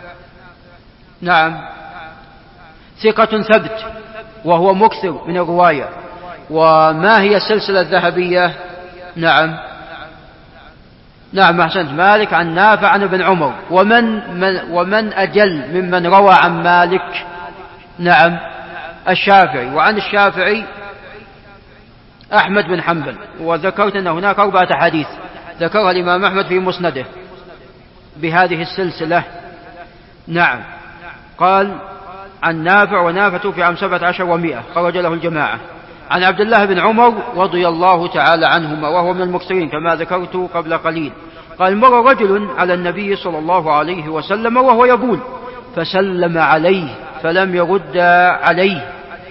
نعم ثقة ثبت، وهو مكثر من الرواية. وما هي السلسلة الذهبية؟ نعم نعم أحسنت، مالك عن نافع عن ابن عمر. ومن من ومن أجل ممن روى عن مالك؟ نعم الشافعي. وعن الشافعي أحمد بن حنبل. وذكرت أن هناك أربعة حديث ذكرها الإمام أحمد في مسنده بهذه السلسلة. نعم. قال عن نافع، ونافع في عام سبعة عشر ومئة، خرج له الجماعة. عن عبد الله بن عمر رضي الله تعالى عنهما، وهو من المكثرين كما ذكرت قبل قليل. قال مر رجل على النبي صلى الله عليه وسلم وهو يبول، فسلم عليه فلم يرد عليه.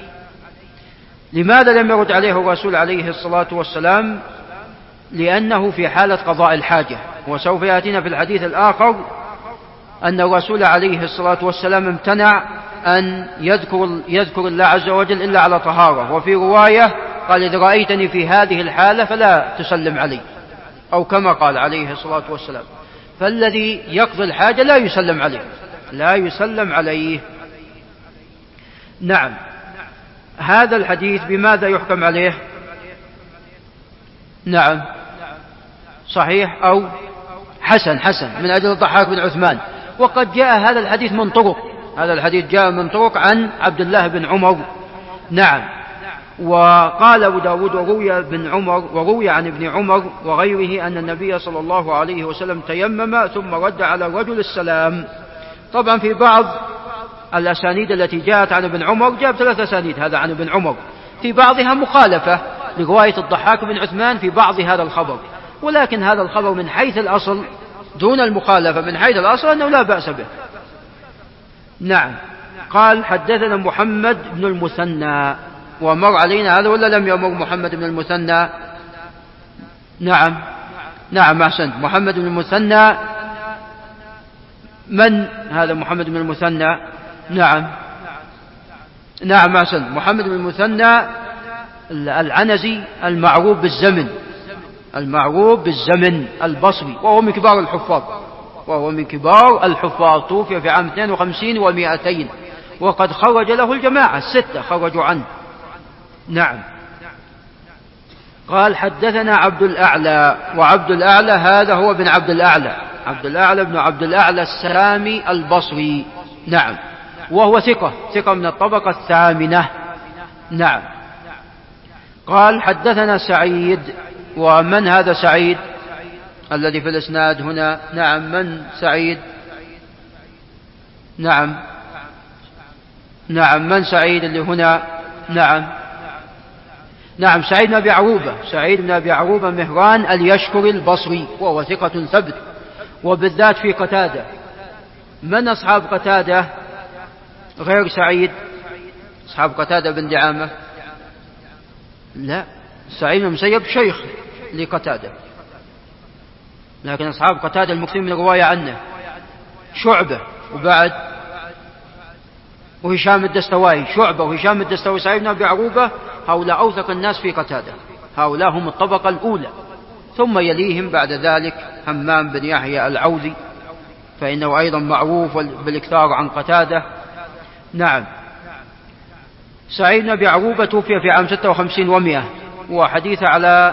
لماذا لم يرد عليه الرسول عليه الصلاة والسلام؟ لأنه في حالة قضاء الحاجة، وسوف يأتينا في الحديث الآخر أن الرسول عليه الصلاة والسلام امتنع أن يذكر, يذكر الله عز وجل إلا على طهارة. وفي رواية قال إذا رأيتني في هذه الحالة فلا تسلم علي، أو كما قال عليه الصلاة والسلام. فالذي يقضي الحاجة لا يسلم عليه لا يسلم عليه. نعم. هذا الحديث بماذا يحكم عليه؟ نعم صحيح أو حسن حسن من أجل الضحاك بن عثمان. وقد جاء هذا الحديث من طرق هذا الحديث جاء من طرق عن عبد الله بن عمر. نعم. وقال أبو داود وروي بن عمر وروي عن ابن عمر وغيره أن النبي صلى الله عليه وسلم تيمم ثم رد على الرجل السلام. طبعا في بعض الأسانيد التي جاءت عن ابن عمر جاء ثلاث أسانيد، هذا عن ابن عمر، في بعضها مخالفة لرواية الضحاك بن عثمان في بعض هذا الخبر، ولكن هذا الخبر من حيث الأصل دون المخالفة من حيث الأصل أنه لا بأس به. نعم. قال حدثنا محمد بن المثنى، ومر علينا هذا ولا لم يمر محمد بن المثنى؟ نعم نعم أحسنت. محمد بن المثنى من هذا محمد بن المثنى؟ نعم نعم أحسنت. محمد بن المثنى العنزي المعروف بالزمن المعروف بالزمن البصري، وهو من كبار الحفاظ وهو من كبار الحفاظ توفي في عام اثنين وخمسين ومائتين، وقد خرج له الجماعة الستة خرجوا عنه. نعم. قال حدثنا عبد الأعلى، وعبد الأعلى هذا هو بن عبد الأعلى عبد الأعلى بن عبد الأعلى السامي البصري. نعم. وهو ثقة ثقة من الطبقة الثامنة. نعم. قال حدثنا سعيد، ومن هذا سعيد الذي في الإسناد هنا؟ نعم. من سعيد؟ نعم نعم من سعيد اللي هنا؟ نعم نعم سعيد بن أبي عروبة سعيد بن أبي عروبة مهران اليشكري البصري، وهو ثقة ثبت، وبالذات في قتادة. من أصحاب قتادة غير سعيد؟ أصحاب قتادة بن دعامة؟ لا، سعيد بن المسيب شيخ لقتادة، لكن أصحاب قتادة المكثرين من الرواية عنه شعبة وبعد وهشام الدستوائي. شعبة وهشام الدستوائي سعيد بن أبي عروبة هؤلاء أوثق الناس في قتادة، هؤلاء هم الطبقة الأولى، ثم يليهم بعد ذلك همام بن يحيى العوذي، فإنه أيضا معروف بالإكثار عن قتادة. نعم. سعيد بن أبي عروبة توفي في عام ستة وخمسين ومئة، وحديث على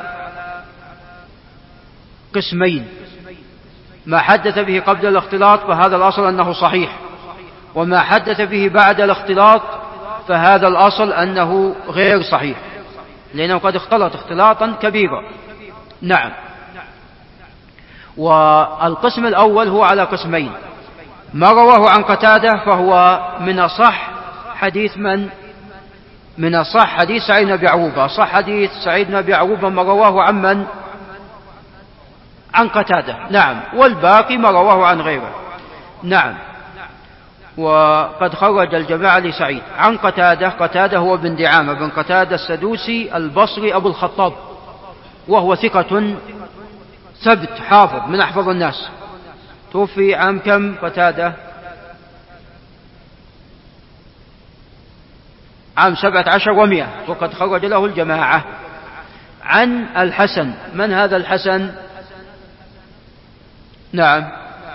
قسمين: ما حدث به قبل الاختلاط فهذا الأصل أنه صحيح، وما حدث به بعد الاختلاط فهذا الأصل أنه غير صحيح، لأنه قد اختلط اختلاطا كبيرا. نعم. والقسم الأول هو على قسمين: ما رواه عن قتادة فهو من أصح حديث من من أصح حديث سعيد بن أبي عروبة. صح حديث سعيد بن أبي عروبة ما رواه عن من؟ عن قتادة. نعم. والباقي ما رواه عن غيره. نعم. وقد خرج الجماعة لسعيد عن قتادة. قتادة هو بن دعامة بن قتادة السدوسي البصري أبو الخطاب، وهو ثقة ثبت حافظ من أحفظ الناس. توفي عام كم قتادة؟ عام سبعة عشر ومئة، وقد خرج له الجماعة. عن الحسن. من هذا الحسن؟ نعم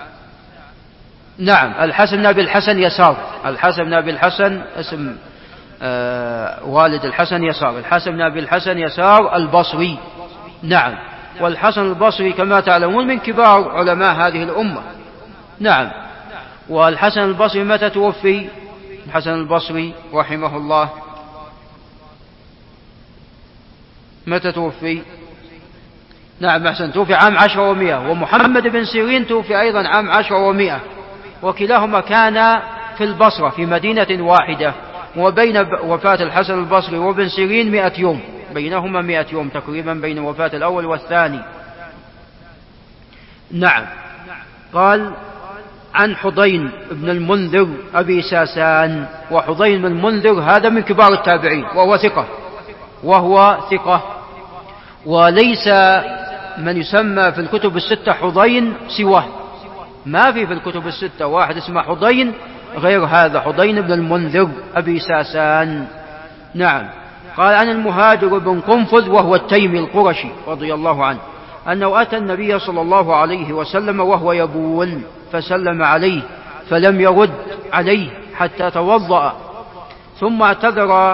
نعم الحسن بن أبي الحسن يسار. الحسن بن أبي الحسن اسم آه والد الحسن يسار. الحسن بن أبي الحسن يسار البصري. نعم. والحسن البصري كما تعلمون من كبار علماء هذه الأمة. نعم. والحسن البصري متى توفي؟ الحسن البصري رحمه الله متى توفي؟ نعم أحسن، توفي عام عشر ومئة. ومحمد بن سيرين توفي أيضا عام عشر ومئة، وكلاهما كان في البصرة في مدينة واحدة، وبين وفاة الحسن البصري وابن سيرين مئة يوم، بينهما مئة يوم تقريبا بين وفاة الأول والثاني. نعم. قال عن حضين بن المنذر أبي ساسان. وحضين بن المنذر هذا من كبار التابعين، وهو ثقة وهو ثقة وليس من يسمى في الكتب الستة حضين سواه، ما في في الكتب الستة واحد اسمه حضين غير هذا، حضين بن المنذر أبي ساسان. نعم. قال عن المهاجر بن قنفذ وهو التيمي القرشي رضي الله عنه أنه أتى النبي صلى الله عليه وسلم وهو يبول فسلم عليه فلم يرد عليه حتى توضأ، ثم اعتذر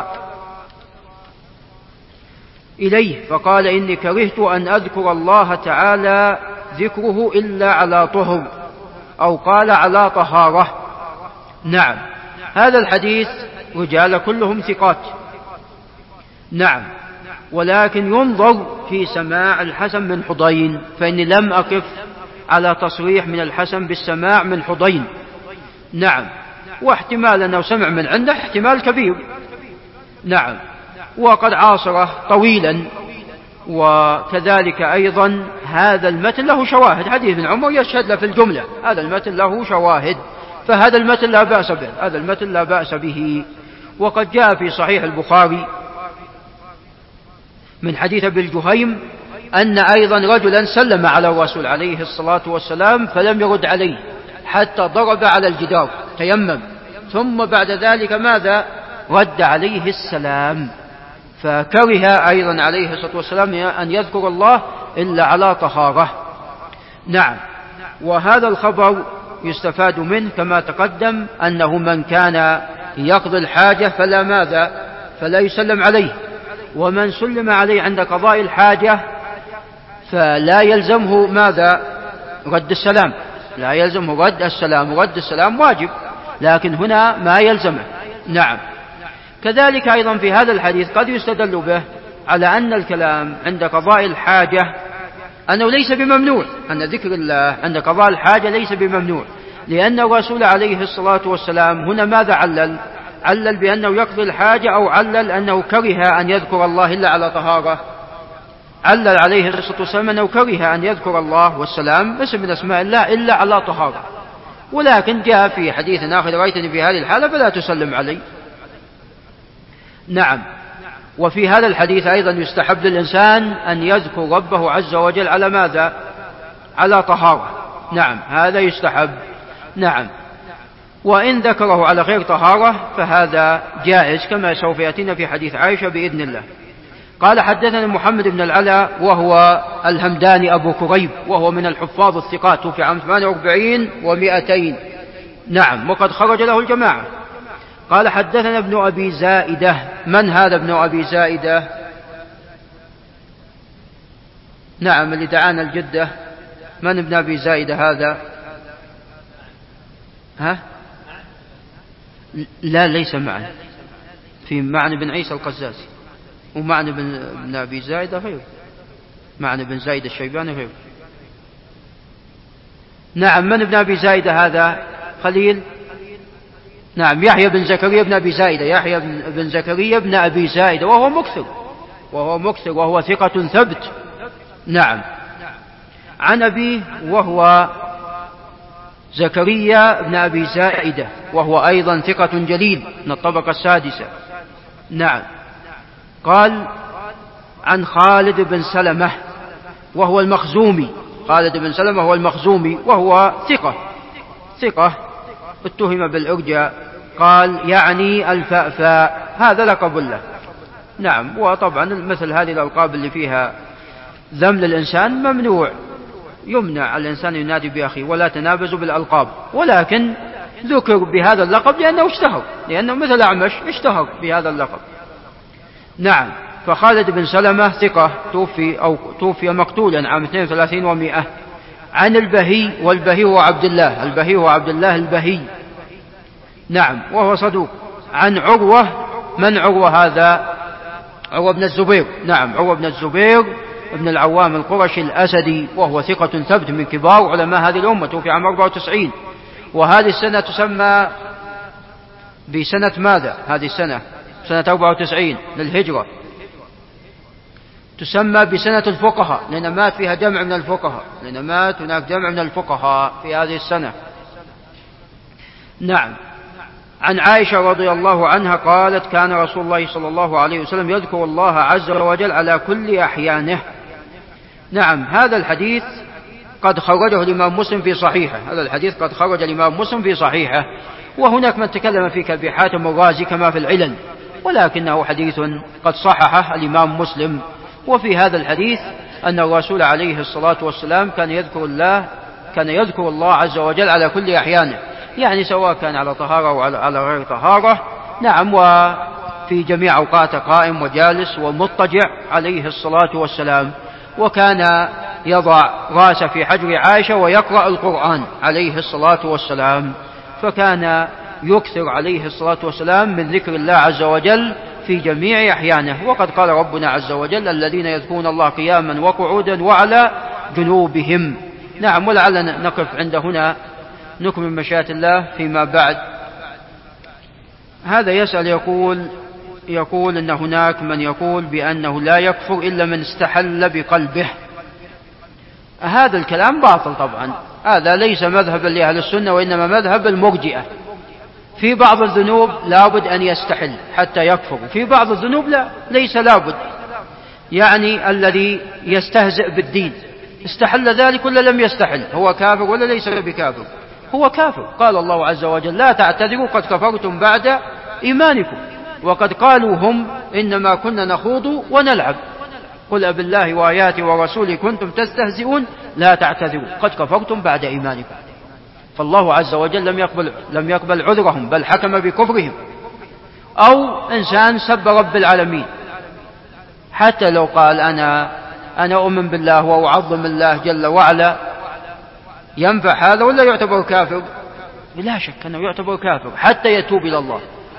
إليه فقال: إني كرهت أن أذكر الله تعالى ذكره إلا على طهر، أو قال على طهارة. نعم. هذا الحديث رجال كلهم ثقات، نعم، ولكن ينظر في سماع الحسن من حضين، فإني لم أقف على تصريح من الحسن بالسماع من حضين. نعم، واحتمال أنه سمع من عنده احتمال كبير. نعم، وقد عاصره طويلا. وكذلك أيضا هذا المتن له شواهد، حديث ابن عمر يشهد له في الجملة، هذا المتن له شواهد، فهذا المتن لا بأس به، هذا المتن لا بأس به. وقد جاء في صحيح البخاري من حديث أبي الجهيم أن أيضا رجلا سلم على الرسول عليه الصلاة والسلام فلم يرد عليه حتى ضرب على الجدار تيمم، ثم بعد ذلك ماذا؟ رد عليه السلام. فكره أيضا عليه الصلاة والسلام أن يذكر الله إلا على طهارة. نعم، وهذا الخبر يستفاد منه كما تقدم أنه من كان يقضي الحاجة فلا ماذا؟ فلا يسلم عليه، ومن سلم عليه عند قضاء الحاجة فلا يلزمه ماذا؟ رد السلام، لا يلزمه رد السلام، رد السلام واجب، لكن هنا ما يلزمه. نعم، كذلك أيضا في هذا الحديث قد يستدل به على أن الكلام عند قضاء الحاجة أنه ليس بممنوع، أن ذكر الله عند قضاء الحاجة ليس بممنوع، لأن الرسول عليه الصلاة والسلام هنا ماذا علل؟ علل بأنه يقضي الحاجة، أو علل أنه كره أن يذكر الله إلا على طهارة؟ علل عليه الصلاة والسلام أنه كره أن يذكر الله والسلام اسم من أسماء الله إلا على طهارة. ولكن جاء في حديث آخر رأيتني في هذه الحالة فلا تسلم علي. نعم، وفي هذا الحديث أيضا يستحب للإنسان أن يذكر ربه عز وجل على ماذا؟ على طهارة. نعم، هذا يستحب. نعم، وإن ذكره على غير طهارة فهذا جائز كما سوف يأتينا في حديث عائشة بإذن الله. قال حدثنا محمد بن العلاء وهو الهمداني أبو كريب، وهو من الحفاظ الثقات، توفي عام ثمانية وأربعين ومئتين. نعم، وقد خرج له الجماعة. قال حدثنا ابن أبي زائدة. من هذا ابن أبي زائدة؟ نعم، اللي دعانا الجدة. من ابن أبي زائدة هذا؟ ها؟ لا، ليس معنا، في معنى بن عيسى القزازي، ومعنى بن أبي زائدة غير، معنى بن زايد الشيباني غير. نعم، من ابن أبي زائدة هذا؟ خليل. نعم، يحيى بن زكريا بن أبي زائدة، يحيى بن زكريا بن أبي زائدة، وهو مكثر، وهو مكثر وهو ثقة ثبت. نعم، عن أبيه وهو زكريا بن أبي زائدة، وهو أيضا ثقة جليل من الطبقة السادسة. نعم، قال عن خالد بن سلمة وهو المخزومي، خالد بن سلمة هو المخزومي وهو ثقة ثقة اتهم بالإرجاء. قال يعني الفأفاء، هذا لقب له. نعم، وطبعا مثل هذه الألقاب اللي فيها ذم للإنسان ممنوع، يمنع الإنسان ينادي بأخيه، ولا تنابزوا بالألقاب، ولكن ذكر بهذا اللقب لأنه اشتهر، لأنه مثل أعمش اشتهر بهذا اللقب. نعم، فخالد بن سلمة ثقة، توفي أو توفي مقتولا عام اثنين وثلاثين ومئة. عن البهي، والبهي هو عبد الله، البهي هو عبد الله البهي. نعم، وهو صدوق. عن عروة. من عروة هذا؟ عروة بن الزبير. نعم، عروة بن الزبير ابن العوام القرشي الأسدي، وهو ثقة ثبت من كبار علماء هذه الأمة، توفي عام أربعة وتسعين. وهذه السنة تسمى بسنة ماذا؟ هذه السنة سنة أربعة وتسعين للهجرة، تسمى بسنة الفقهاء، لأن مات فيها جمع من الفقهاء، لأن مات هناك جمع من الفقهاء في هذه السنة. نعم، عن عائشة رضي الله عنها قالت كان رسول الله صلى الله عليه وسلم يذكر الله عز وجل على كل أحيانه. نعم، هذا الحديث قد خرجه الإمام مسلم في صحيحه، هذا الحديث قد خرج الإمام مسلم في صحيحه، وهناك من تكلم في كأبي حاتم الرازي كما في العلل، ولكنه حديث قد صححه الإمام مسلم. وفي هذا الحديث أن الرسول عليه الصلاة والسلام كان يذكر الله كان يذكر الله عز وجل على كل أحيانه، يعني سواء كان على طهارة أو على غير طهارة. نعم، وفي جميع أوقات قائم وجالس ومضطجع عليه الصلاة والسلام. وكان يضع رأسه في حجر عائشة ويقرأ القرآن عليه الصلاة والسلام، فكان يكثر عليه الصلاة والسلام من ذكر الله عز وجل في جميع أحيانه. وقد قال ربنا عز وجل الذين يذكرون الله قياما وقعودا وعلى جنوبهم. نعم. ولعلنا نقف عند هنا نكمل مشيئة الله فيما بعد. هذا يسأل يقول يقول إن هناك من يقول بأنه لا يكفر إلا من استحل بقلبه. هذا الكلام باطل طبعا، هذا ليس مذهبا لأهل السنة وإنما مذهب المرجئة. في بعض الذنوب لابد أن يستحل حتى يكفر، في بعض الذنوب لا، ليس لابد. يعني الذي يستهزئ بالدين استحل ذلك ولا لم يستحل؟ هو كافر ولا ليس بكافر؟ هو كافر. قال الله عز وجل لا تعتذروا قد كفرتم بعد إيمانكم. وقد قالوا هم إنما كنا نخوض ونلعب، قل أبالله وآياته ورسوله كنتم تستهزئون لا تعتذروا قد كفرتم بعد إيمانكم. فالله عز وجل لم يقبل, لم يقبل عذرهم بل حكم بكفرهم. أو إنسان سب رب العالمين، حتى لو قال أنا أنا أؤمن بالله وأعظم الله جل وعلا، ينفع هذا ولا يعتبر كافر؟ لا شك أنه يعتبر كافر حتى يتوب إلى الله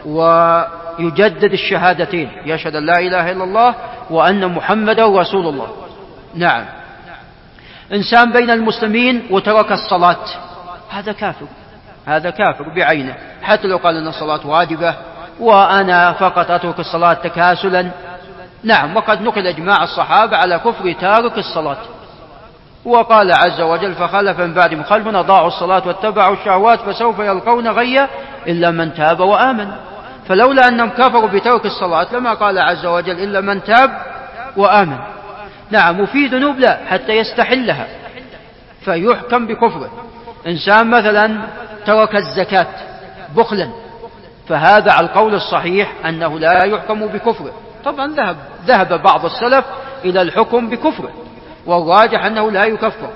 ويجدد الشهادتين، يشهد أن لا إله إلا الله وأن محمدا رسول الله. نعم. إنسان بين المسلمين وترك الصلاة، هذا كافر، هذا كافر بعينه، حتى لو قال أن الصلاة واجبة وأنا فقط أترك الصلاة تكاسلا. نعم. وقد نقل إجماع الصحابة على كفر تارك الصلاة. وقال عز وجل فخلف من بعدهم خلف أضاعوا الصلاة واتبعوا الشهوات فسوف يلقون غيا إلا من تاب وآمن. فلولا أنهم كفروا بترك الصلاة لما قال عز وجل إلا من تاب وآمن. نعم. وفي ذنوب لا حتى يستحلها فيحكم بكفره. إنسان مثلا ترك الزكاة بخلا، فهذا على القول الصحيح أنه لا يحكم بكفره. طبعا ذهب ذهب بعض السلف إلى الحكم بكفره، والراجح أنه لا يكفر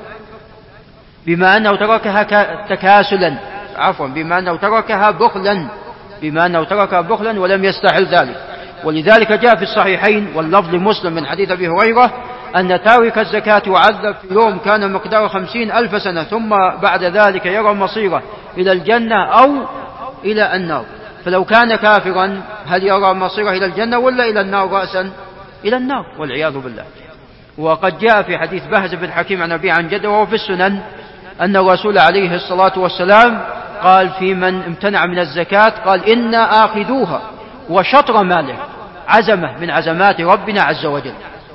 بما أنه تركها تكاسلا، عفوا بما أنه تركها بخلا، بما أنه تركها بخلا ولم يستحل ذلك. ولذلك جاء في الصحيحين واللفظ مسلم من حديث أبي هريرة أن تارك الزكاة يعذب في يوم كان مقداره خمسين ألف سنة ثم بعد ذلك يرى مصيره إلى الجنة أو إلى النار. فلو كان كافرا هل يرى مصيره إلى الجنة ولا إلى النار رأسا؟ إلى النار والعياذ بالله. وقد جاء في حديث بهز بن حكيم عن أبي عن جده وهو في السنن أن الرسول عليه الصلاة والسلام قال في من امتنع من الزكاة قال إنا آخذوها وشطر ماله، عزمة من عزمات ربنا عز وجل.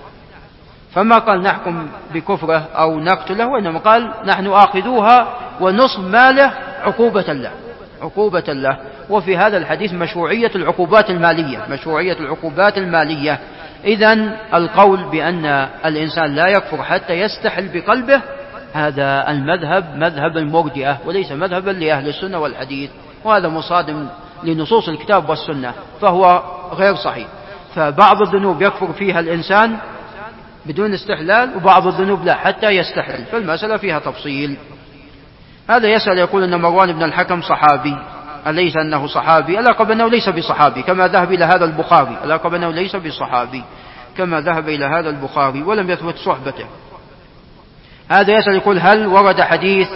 فما قال نحكم بكفره أو نقتله، وإنما قال نحن آخذوها ونصف ماله عقوبة له، عقوبة له. وفي هذا الحديث مشروعية العقوبات المالية، مشروعية العقوبات المالية. إذن القول بأن الإنسان لا يكفر حتى يستحل بقلبه هذا المذهب مذهب المرجئة وليس مذهبا لأهل السنة والحديث، وهذا مصادم لنصوص الكتاب والسنة فهو غير صحيح. فبعض الذنوب يكفر فيها الإنسان بدون استحلال وبعض الذنوب لا حتى يستحل، فالمسألة فيها تفصيل. هذا يسأل يقول أن مروان بن الحكم صحابي، أليس أنه صحابي؟ الأقرب أنه ليس بصحابي كما ذهب إلى هذا البخاري، الأقرب أنه ليس بصحابي كما ذهب إلى هذا البخاري ولم يثبت صحبته. هذا يسأل يقول هل ورد حديث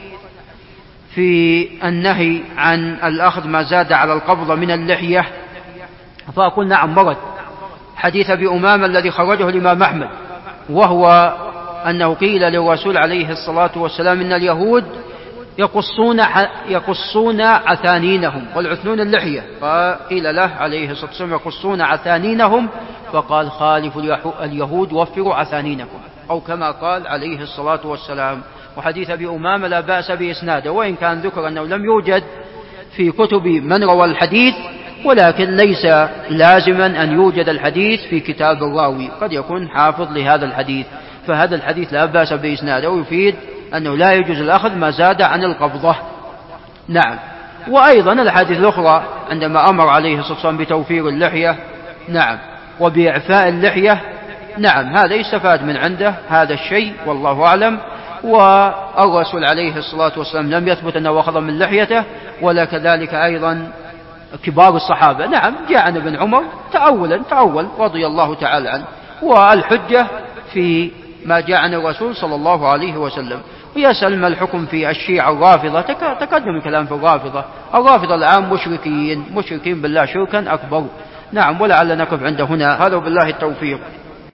في النهي عن الأخذ ما زاد على القبضة من اللحية؟ فأقول نعم ورد حديث أبي أمامة الذي خرجه الإمام أحمد، وهو أنه قيل للرسول عليه الصلاة والسلام إن اليهود يقصون يقصون عثانينهم والعثنون اللحية، فقيل له عليه الصلاة والسلام يقصون عثانينهم، فقال خالفوا اليهود وفروا عثانينكم، أو كما قال عليه الصلاة والسلام. وحديث أبي أمامة لا بأس بإسناده، وإن كان ذكر أنه لم يوجد في كتب من روى الحديث، ولكن ليس لازما أن يوجد الحديث في كتاب الراوي، قد يكون حافظ لهذا الحديث، فهذا الحديث لا بأس بإسناده ويفيد أنه لا يجوز الأخذ ما زاد عن القبضة. نعم. وأيضا الحديث الأخرى عندما أمر عليه الصلاة والسلام بتوفير اللحية نعم وبإعفاء اللحية، نعم هذا يستفاد من عنده هذا الشيء والله أعلم. والرسول عليه الصلاة والسلام لم يثبت أنه أخذ من لحيته، ولا كذلك أيضا كبار الصحابة. نعم جاء عن ابن عمر تأولا تأول رضي الله تعالى عنه، والحجة في ما جاء عن الرسول صلى الله عليه وسلم. ويسأل ما الحكم في الشيعة الرافضة؟ تقدم الكلام في الرافضة. الرافضة الآن مشركين مشركين بالله شركا أكبر، نعم، ولعل نقف عند هنا. هذا وبالله التوفيق.